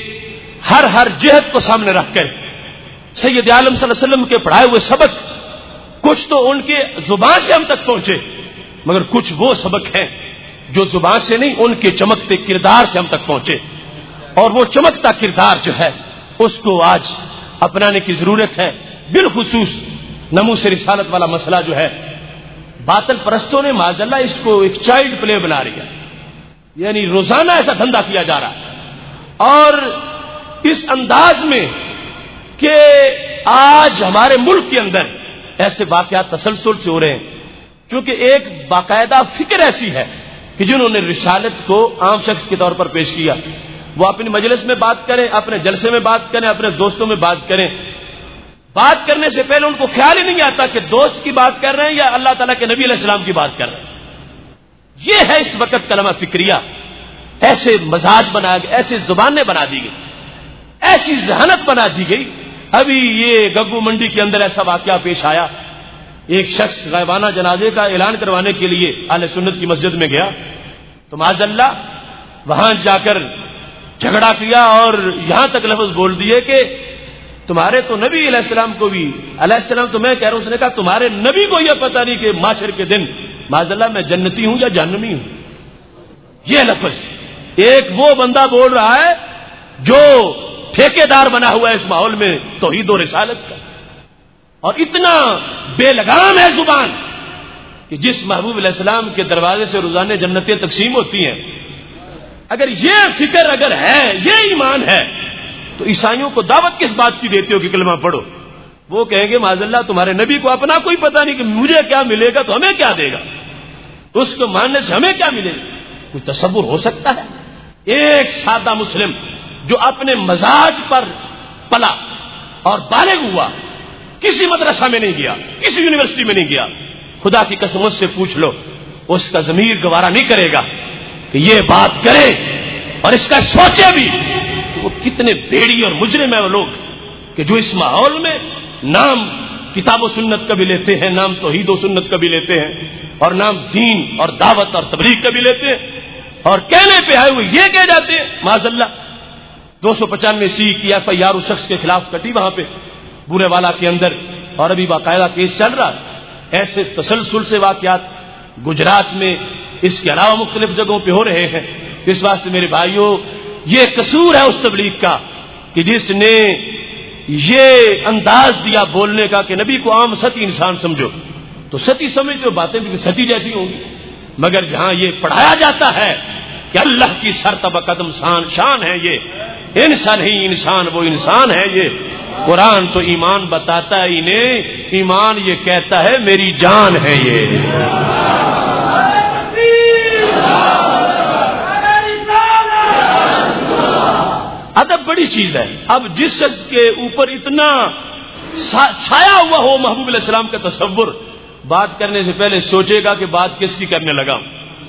ہر جہت کو سامنے رکھ کر سید عالم صلی اللہ علیہ وسلم کے پڑھائے ہوئے سبق کچھ تو ان کے زبان سے ہم تک پہنچے, مگر کچھ وہ سبق ہیں جو زبان سے نہیں, ان کے چمکتے کردار سے ہم تک پہنچے. اور وہ چمکتا کردار جو ہے اس کو آج اپنانے کی ضرورت ہے. بالخصوص ناموس رسالت والا مسئلہ جو ہے, باطل پرستوں نے معاذ اللہ اس کو ایک چائلڈ پلے بنا رہی ہے, یعنی روزانہ ایسا دھندا کیا جا رہا ہے, اور اس انداز میں کہ آج ہمارے ملک کے اندر ایسے واقعات تسلسل سے ہو رہے ہیں, کیونکہ ایک باقاعدہ فکر ایسی ہے کہ جنہوں نے رسالت کو عام شخص کے طور پر پیش کیا, وہ اپنی مجلس میں بات کریں, اپنے جلسے میں بات کریں, اپنے دوستوں میں بات کریں, بات کرنے سے پہلے ان کو خیال ہی نہیں آتا کہ دوست کی بات کر رہے ہیں یا اللہ تعالیٰ کے نبی علیہ السلام کی بات کر رہے ہیں. یہ ہے اس وقت کلمہ فکریہ, ایسے مزاج بنا گئے, ایسے زبانیں بنا دی گئی, ایسی ذہانت بنا دی گئی. ابھی یہ گگو منڈی کے اندر ایسا واقعہ پیش آیا. ایک شخص غائبانہ جنازے کا اعلان کروانے کے لیے اہل سنت کی مسجد میں گیا تو معاذ اللہ وہاں جا کر جھگڑا کیا اور یہاں تک لفظ بول دیے کہ تمہارے تو نبی علیہ السلام کو بھی علیہ السلام تو میں کہہ رہا ہوں. اس نے کہا تمہارے نبی کو یہ پتہ نہیں کہ معاشر کے دن معاذ اللہ میں جنتی ہوں یا جہنمی ہوں. یہ لفظ ایک وہ بندہ بول رہا ہے جو ٹھیکیدار بنا ہوا ہے اس ماحول میں توحید و رسالت کا, اور اتنا بے لگام ہے زبان کہ جس محبوب علیہ السلام کے دروازے سے روزانہ جنتیں تقسیم ہوتی ہیں. اگر یہ فکر اگر ہے, یہ ایمان ہے, تو عیسائیوں کو دعوت کس بات کی دیتے ہو کہ کلمہ پڑھو؟ وہ کہیں گے معاذ اللہ تمہارے نبی کو اپنا کوئی پتہ نہیں کہ مجھے کیا ملے گا تو ہمیں کیا دے گا, اس کو ماننے سے ہمیں کیا ملے گا؟ کوئی تصور ہو سکتا ہے؟ ایک سادہ مسلم جو اپنے مزاج پر پلا اور بالغ ہوا, کسی مدرسہ میں نہیں گیا, کسی یونیورسٹی میں نہیں گیا, خدا کی قسم اس سے پوچھ لو, اس کا ضمیر گوارا نہیں کرے گا کہ یہ بات کرے اور اس کا سوچے بھی. تو وہ کتنے بیڑی اور مجرم ہیں وہ لوگ کہ جو اس ماحول میں نام کتاب و سنت کا بھی لیتے ہیں, نام توحید و سنت کا بھی لیتے ہیں, اور نام دین اور دعوت اور تبلیغ کا بھی لیتے ہیں, اور کہنے پہ آئے ہوئے یہ کہہ جاتے ہیں معاذ اللہ 295 کی FIR اس شخص کے خلاف کٹی وہاں پہ بورے والا کے اندر, اور ابھی باقاعدہ کیس چل رہا. ایسے تسلسل سے واقعات گجرات میں اس کے علاوہ مختلف جگہوں پہ ہو رہے ہیں. اس واسطے میرے بھائیوں یہ قصور ہے اس تبلیغ کا کہ جس نے یہ انداز دیا بولنے کا کہ نبی کو عام سطحی انسان سمجھو, تو سطحی سمجھ تو باتیں بھی سطحی جیسی ہوں گی, مگر جہاں یہ پڑھایا جاتا ہے کہ اللہ کی سرتبہ قدم شان ہے, یہ انسان ہی انسان وہ انسان ہے, یہ قرآن تو ایمان بتاتا ہے انہیں, ایمان یہ کہتا ہے میری جان ہے. یہ ادب بڑی چیز ہے. اب جس شخص کے اوپر اتنا چھایا ہوا ہو محبوب علیہ السلام کا تصور, بات کرنے سے پہلے سوچے گا کہ بات کس کی کرنے لگا.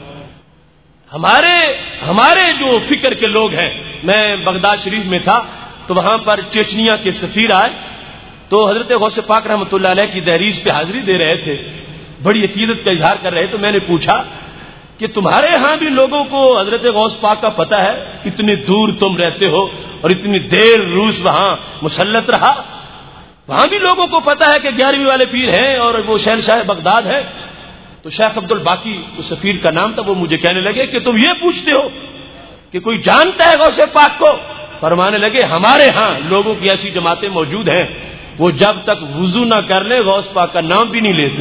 ہمارے جو فکر کے لوگ ہیں, میں بغداد شریف میں تھا تو وہاں پر چیچنیا کے سفیر آئے تو حضرت غوث پاک رحمۃ اللہ علیہ کی دہلیز پہ حاضری دے رہے تھے, بڑی عقیدت کا اظہار کر رہے. تو میں نے پوچھا کہ تمہارے ہاں بھی لوگوں کو حضرت غوث پاک کا پتہ ہے؟ اتنی دور تم رہتے ہو اور اتنی دیر روس وہاں مسلط رہا, وہاں بھی لوگوں کو پتہ ہے کہ 11ویں والے پیر ہیں اور وہ شہنشاہ بغداد ہے. تو شیخ عبد الباقی اس سفیر کا نام تھا, وہ مجھے کہنے لگے کہ تم یہ پوچھتے ہو کہ کوئی جانتا ہے غوث پاک کو؟ فرمانے لگے ہمارے ہاں لوگوں کی ایسی جماعتیں موجود ہیں وہ جب تک وضو نہ کر لیں غوث پاک کا نام بھی نہیں لیتے.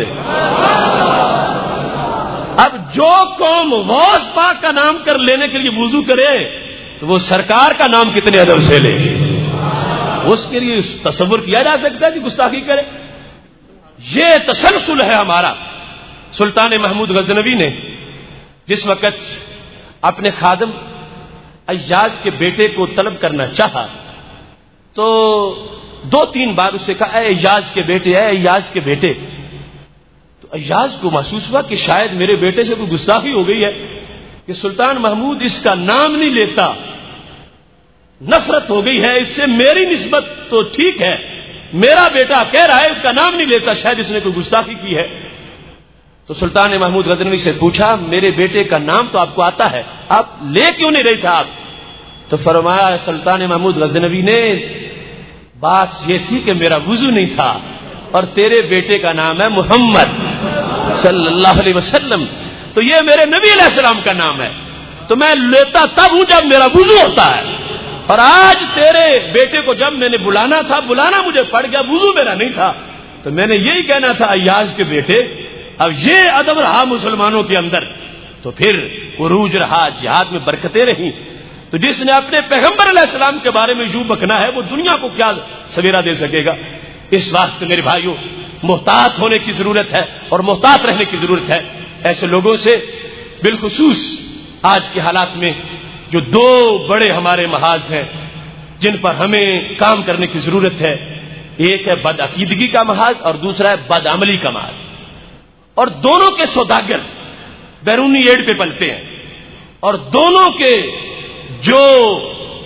اب جو قوم غوث پاک کا نام کر لینے کے لیے وضو کرے تو وہ سرکار کا نام کتنے ادب سے لے, اس کے لیے تصور کیا جا سکتا ہے کہ گستاخی کرے؟ یہ تسلسل ہے ہمارا. سلطان محمود غزنوی نے جس وقت اپنے خادم ایاز کے بیٹے کو طلب کرنا چاہا تو 2-3 بار اسے کہا اے ایاز کے بیٹے, اے ایاز کے بیٹے. تو ایاز کو محسوس ہوا کہ شاید میرے بیٹے سے کوئی گستاخی ہو گئی ہے کہ سلطان محمود اس کا نام نہیں لیتا, نفرت ہو گئی ہے اس سے, میری نسبت تو ٹھیک ہے, میرا بیٹا کہہ رہا ہے اس کا نام نہیں لیتا, شاید اس نے کوئی گستاخی کی ہے. تو سلطان محمود غزنوی سے پوچھا میرے بیٹے کا نام تو آپ کو آتا ہے, آپ لے کیوں نہیں رہے تھے آپ؟ تو فرمایا سلطان محمود غزنوی نے بات یہ تھی کہ میرا وضو نہیں تھا اور تیرے بیٹے کا نام ہے محمد صلی اللہ علیہ وسلم, تو یہ میرے نبی علیہ السلام کا نام ہے, تو میں لیتا تب ہوں جب میرا وضو ہوتا ہے, اور آج تیرے بیٹے کو جب میں نے بلانا مجھے پڑ گیا, وضو میرا نہیں تھا, تو میں نے یہی کہنا تھا ایاز کے بیٹے. اب یہ ادب رہا مسلمانوں کے اندر تو پھر عروج رہا, جہاد میں برکتیں رہیں. تو جس نے اپنے پیغمبر علیہ السلام کے بارے میں یوں بکنا ہے وہ دنیا کو کیا سویرا دے سکے گا؟ اس واسطے میرے بھائیوں محتاط ہونے کی ضرورت ہے اور محتاط رہنے کی ضرورت ہے. ایسے لوگوں سے بالخصوص آج کے حالات میں جو 2 بڑے ہمارے محاذ ہیں جن پر ہمیں کام کرنے کی ضرورت ہے, ایک ہے بدعقیدگی کا محاذ اور دوسرا ہے بدعملی کا محاذ, اور دونوں کے سوداگر بیرونی ایڈ پہ پلتے ہیں, اور دونوں کے جو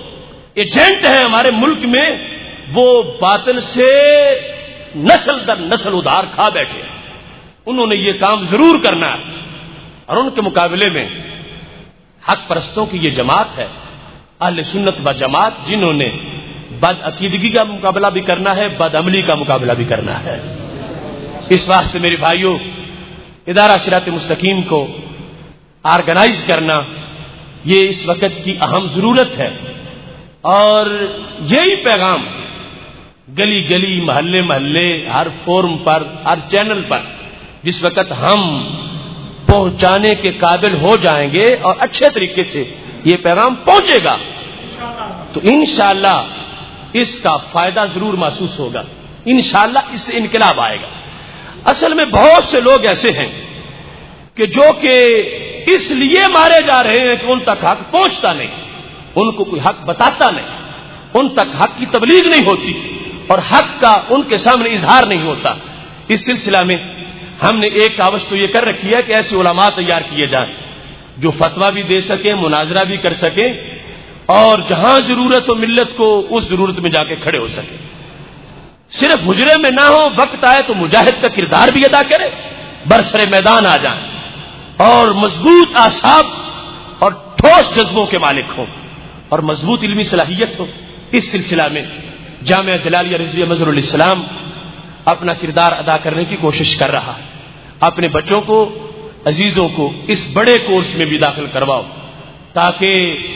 ایجنٹ ہیں ہمارے ملک میں، وہ باطل سے نسل در نسل ادھار کھا بیٹھے، انہوں نے یہ کام ضرور کرنا ہے۔ اور ان کے مقابلے میں حق پرستوں کی یہ جماعت ہے، اہل سنت و جماعت، جنہوں نے بد عقیدگی کا مقابلہ بھی کرنا ہے، بد عملی کا مقابلہ بھی کرنا ہے۔ اس واسطے میرے بھائیوں، ادارہ صراط مستقیم کو آرگنائز کرنا یہ اس وقت کی اہم ضرورت ہے، اور یہی پیغام گلی گلی، محلے محلے، ہر فورم پر، ہر چینل پر جس وقت ہم پہنچانے کے قابل ہو جائیں گے اور اچھے طریقے سے یہ پیغام پہنچے گا تو انشاءاللہ اس کا فائدہ ضرور محسوس ہوگا، انشاءاللہ اس سے انقلاب آئے گا۔ اصل میں بہت سے لوگ ایسے ہیں کہ جو کہ اس لیے مارے جا رہے ہیں کہ ان تک حق پہنچتا نہیں، ان کو کوئی حق بتاتا نہیں، ان تک حق کی تبلیغ نہیں ہوتی اور حق کا ان کے سامنے اظہار نہیں ہوتا۔ اس سلسلہ میں ہم نے ایک کاوش تو یہ کر رکھی ہے کہ ایسے علماء تیار کیے جائیں جو فتویٰ بھی دے سکیں، مناظرہ بھی کر سکیں، اور جہاں ضرورت ہو ملت کو اس ضرورت میں جا کے کھڑے ہو سکیں۔ صرف حجرے میں نہ ہو، وقت آئے تو مجاہد کا کردار بھی ادا کرے، برسر میدان آ جائیں اور مضبوط اعصاب اور ٹھوس جذبوں کے مالک ہوں اور مضبوط علمی صلاحیت ہو۔ اس سلسلہ میں جامعہ جلالیہ رضویہ مظہر الاسلام اپنا کردار ادا کرنے کی کوشش کر رہا ہے۔ اپنے بچوں کو، عزیزوں کو اس بڑے کورس میں بھی داخل کرواؤ تاکہ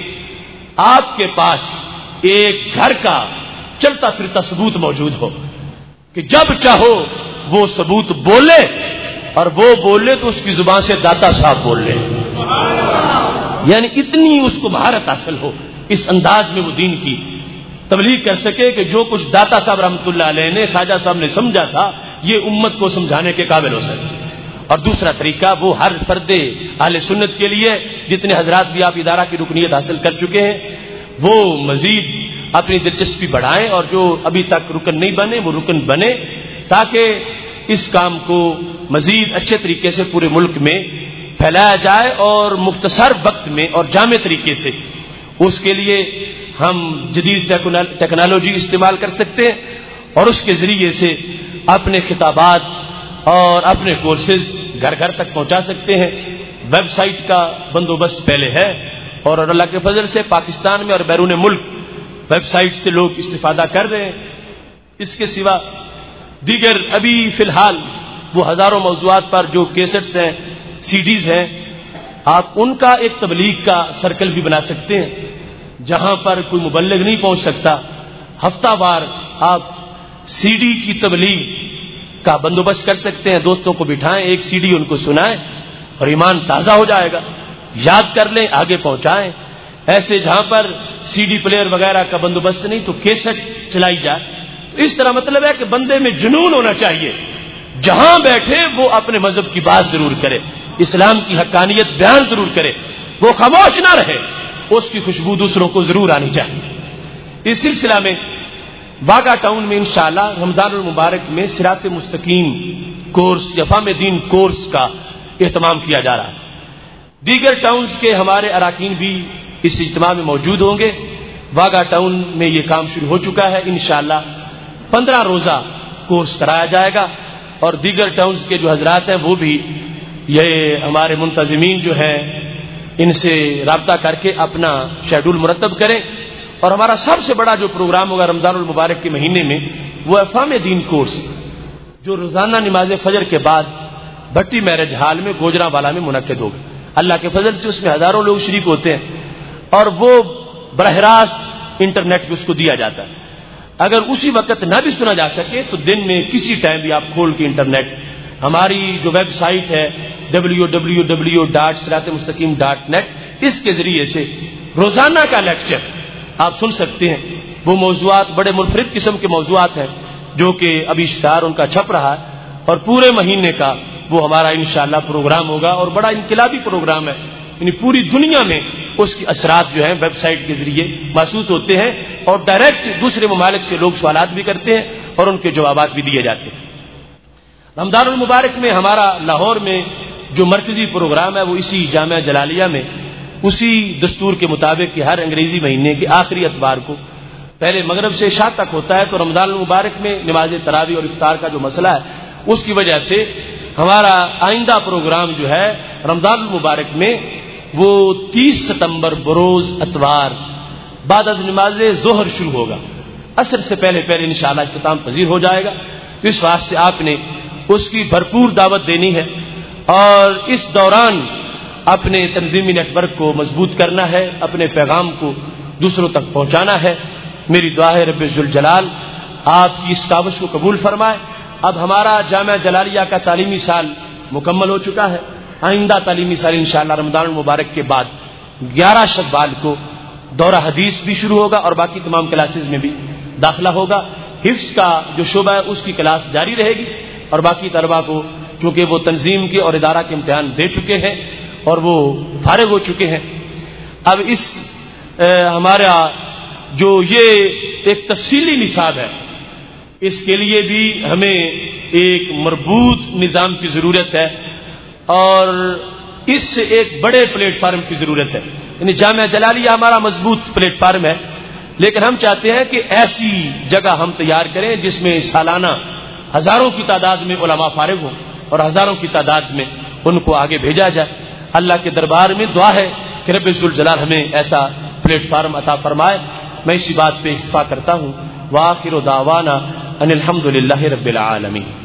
آپ کے پاس ایک گھر کا چلتا پھرتا ثبوت موجود ہو کہ جب چاہو وہ ثبوت بولے، اور وہ بولے تو اس کی زبان سے داتا صاحب بول لے، یعنی اتنی اس کو مہارت حاصل ہو، اس انداز میں وہ دین کی تبلیغ کر سکے کہ جو کچھ داتا صاحب رحمۃ اللہ علیہ نے، خواجہ صاحب نے سمجھا تھا، یہ امت کو سمجھانے کے قابل ہو سکے۔ اور دوسرا طریقہ، وہ ہر فرد اہل سنت کے لیے، جتنے حضرات بھی آپ ادارہ کی رکنیت حاصل کر چکے ہیں، وہ مزید اپنی دلچسپی بڑھائیں، اور جو ابھی تک رکن نہیں بنے وہ رکن بنے، تاکہ اس کام کو مزید اچھے طریقے سے پورے ملک میں پھیلایا جائے اور مختصر وقت میں اور جامع طریقے سے۔ اس کے لیے ہم جدید ٹیکنالوجی استعمال کر سکتے ہیں اور اس کے ذریعے سے اپنے خطابات اور اپنے کورسز گھر گھر تک پہنچا سکتے ہیں۔ ویب سائٹ کا بندوبست پہلے ہے، اور اللہ کے فضل سے پاکستان میں اور بیرون ملک ویب سائٹ سے لوگ استفادہ کر رہے ہیں۔ اس کے سوا دیگر ابھی فی الحال وہ ہزاروں موضوعات پر جو کیسٹس ہیں، سی ڈیز ہیں، آپ ان کا ایک تبلیغ کا سرکل بھی بنا سکتے ہیں، جہاں پر کوئی مبلغ نہیں پہنچ سکتا، ہفتہ وار آپ سی ڈی کی تبلیغ کا بندوبست کر سکتے ہیں۔ دوستوں کو بٹھائیں، ایک سی ڈی ان کو سنائیں اور ایمان تازہ ہو جائے گا، یاد کر لیں، آگے پہنچائیں۔ ایسے جہاں پر سی ڈی پلیئر وغیرہ کا بندوبست نہیں تو کیسٹ چلائی جائے۔ تو اس طرح مطلب ہے کہ بندے میں جنون ہونا چاہیے، جہاں بیٹھے وہ اپنے مذہب کی بات ضرور کرے، اسلام کی حقانیت بیان ضرور کرے، وہ خاموش نہ رہے، اس کی خوشبو دوسروں کو ضرور آنی چاہیے۔ اس سلسلہ میں باغا ٹاؤن میں انشاءاللہ رمضان المبارک میں صراط مستقیم کورس یا فہم دین کورس کا اہتمام کیا جا رہا ہے۔ دیگر ٹاؤنز کے ہمارے اراکین بھی اس اجتماع میں موجود ہوں گے۔ باغا ٹاؤن میں یہ کام شروع ہو چکا ہے، انشاءاللہ 15 روزہ کورس کرایا جائے گا، اور دیگر ٹاؤنز کے جو حضرات ہیں وہ بھی یہ ہمارے منتظمین جو ہیں ان سے رابطہ کر کے اپنا شیڈول مرتب کریں۔ اور ہمارا سب سے بڑا جو پروگرام ہوگا رمضان المبارک کے مہینے میں وہ فہم دین کورس، جو روزانہ نماز فجر کے بعد بھٹی میرج ہال میں گوجراں والا میں منعقد ہوگا۔ اللہ کے فضل سے اس میں ہزاروں لوگ شریک ہوتے ہیں، اور وہ براہ راست انٹرنیٹ پہ اس کو دیا جاتا ہے۔ اگر اسی وقت نہ بھی سنا جا سکے تو دن میں کسی ٹائم بھی آپ کھول کے انٹرنیٹ، ہماری جو ویب سائٹ ہے www.siratmustaqim.net، اس کے ذریعے سے روزانہ کا لیکچر آپ سن سکتے ہیں۔ وہ موضوعات بڑے منفرد قسم کے موضوعات ہیں جو کہ ابھی اشتہار ان کا چھپ رہا ہے، اور پورے مہینے کا وہ ہمارا انشاءاللہ پروگرام ہوگا، اور بڑا انقلابی پروگرام ہے، یعنی پوری دنیا میں اس کے اثرات جو ہیں ویب سائٹ کے ذریعے محسوس ہوتے ہیں، اور ڈائریکٹ دوسرے ممالک سے لوگ سوالات بھی کرتے ہیں اور ان کے جوابات بھی دیے جاتے ہیں۔ رمضان المبارک میں ہمارا لاہور میں جو مرکزی پروگرام ہے وہ اسی جامعہ جلالیہ میں اسی دستور کے مطابق کہ ہر انگریزی مہینے کے آخری اتوار کو پہلے مغرب سے عشاء تک ہوتا ہے، تو رمضان المبارک میں نماز تراویح اور افطار کا جو مسئلہ ہے اس کی وجہ سے ہمارا آئندہ پروگرام جو ہے رمضان المبارک میں وہ 30 ستمبر بروز اتوار بعد از نماز ظہر شروع ہوگا، عصر سے پہلے انشاءاللہ اختتام پذیر ہو جائے گا۔ تو اس واسطے آپ نے اس کی بھرپور دعوت دینی ہے اور اس دوران اپنے تنظیمی نیٹ ورک کو مضبوط کرنا ہے، اپنے پیغام کو دوسروں تک پہنچانا ہے۔ میری دعا ہے رب ذوالجلال آپ کی اس کاوش کو قبول فرمائے۔ اب ہمارا جامعہ جلالیہ کا تعلیمی سال مکمل ہو چکا ہے، آئندہ تعلیمی سال انشاءاللہ رمضان المبارک کے بعد 11 شوال کو دورہ حدیث بھی شروع ہوگا اور باقی تمام کلاسز میں بھی داخلہ ہوگا۔ حفظ کا جو شعبہ ہے اس کی کلاس جاری رہے گی اور باقی طلباء کو چونکہ وہ تنظیم کے اور ادارہ کے امتحان دے چکے ہیں اور وہ فارغ ہو چکے ہیں، اب اس ہمارا جو یہ ایک تفصیلی نصاب ہے اس کے لیے بھی ہمیں ایک مربوط نظام کی ضرورت ہے اور اس سے ایک بڑے پلیٹ فارم کی ضرورت ہے۔ یعنی جامعہ جلالیہ ہمارا مضبوط پلیٹ فارم ہے، لیکن ہم چاہتے ہیں کہ ایسی جگہ ہم تیار کریں جس میں سالانہ ہزاروں کی تعداد میں علماء فارغ ہوں اور ہزاروں کی تعداد میں ان کو آگے بھیجا جائے۔ اللہ کے دربار میں دعا ہے کہ رب ذوالجلال ہمیں ایسا پلیٹ فارم عطا فرمائے۔ میں اسی بات پہ اکتفا کرتا ہوں۔ وآخر دعوانا ان الحمد للہ رب العالمین۔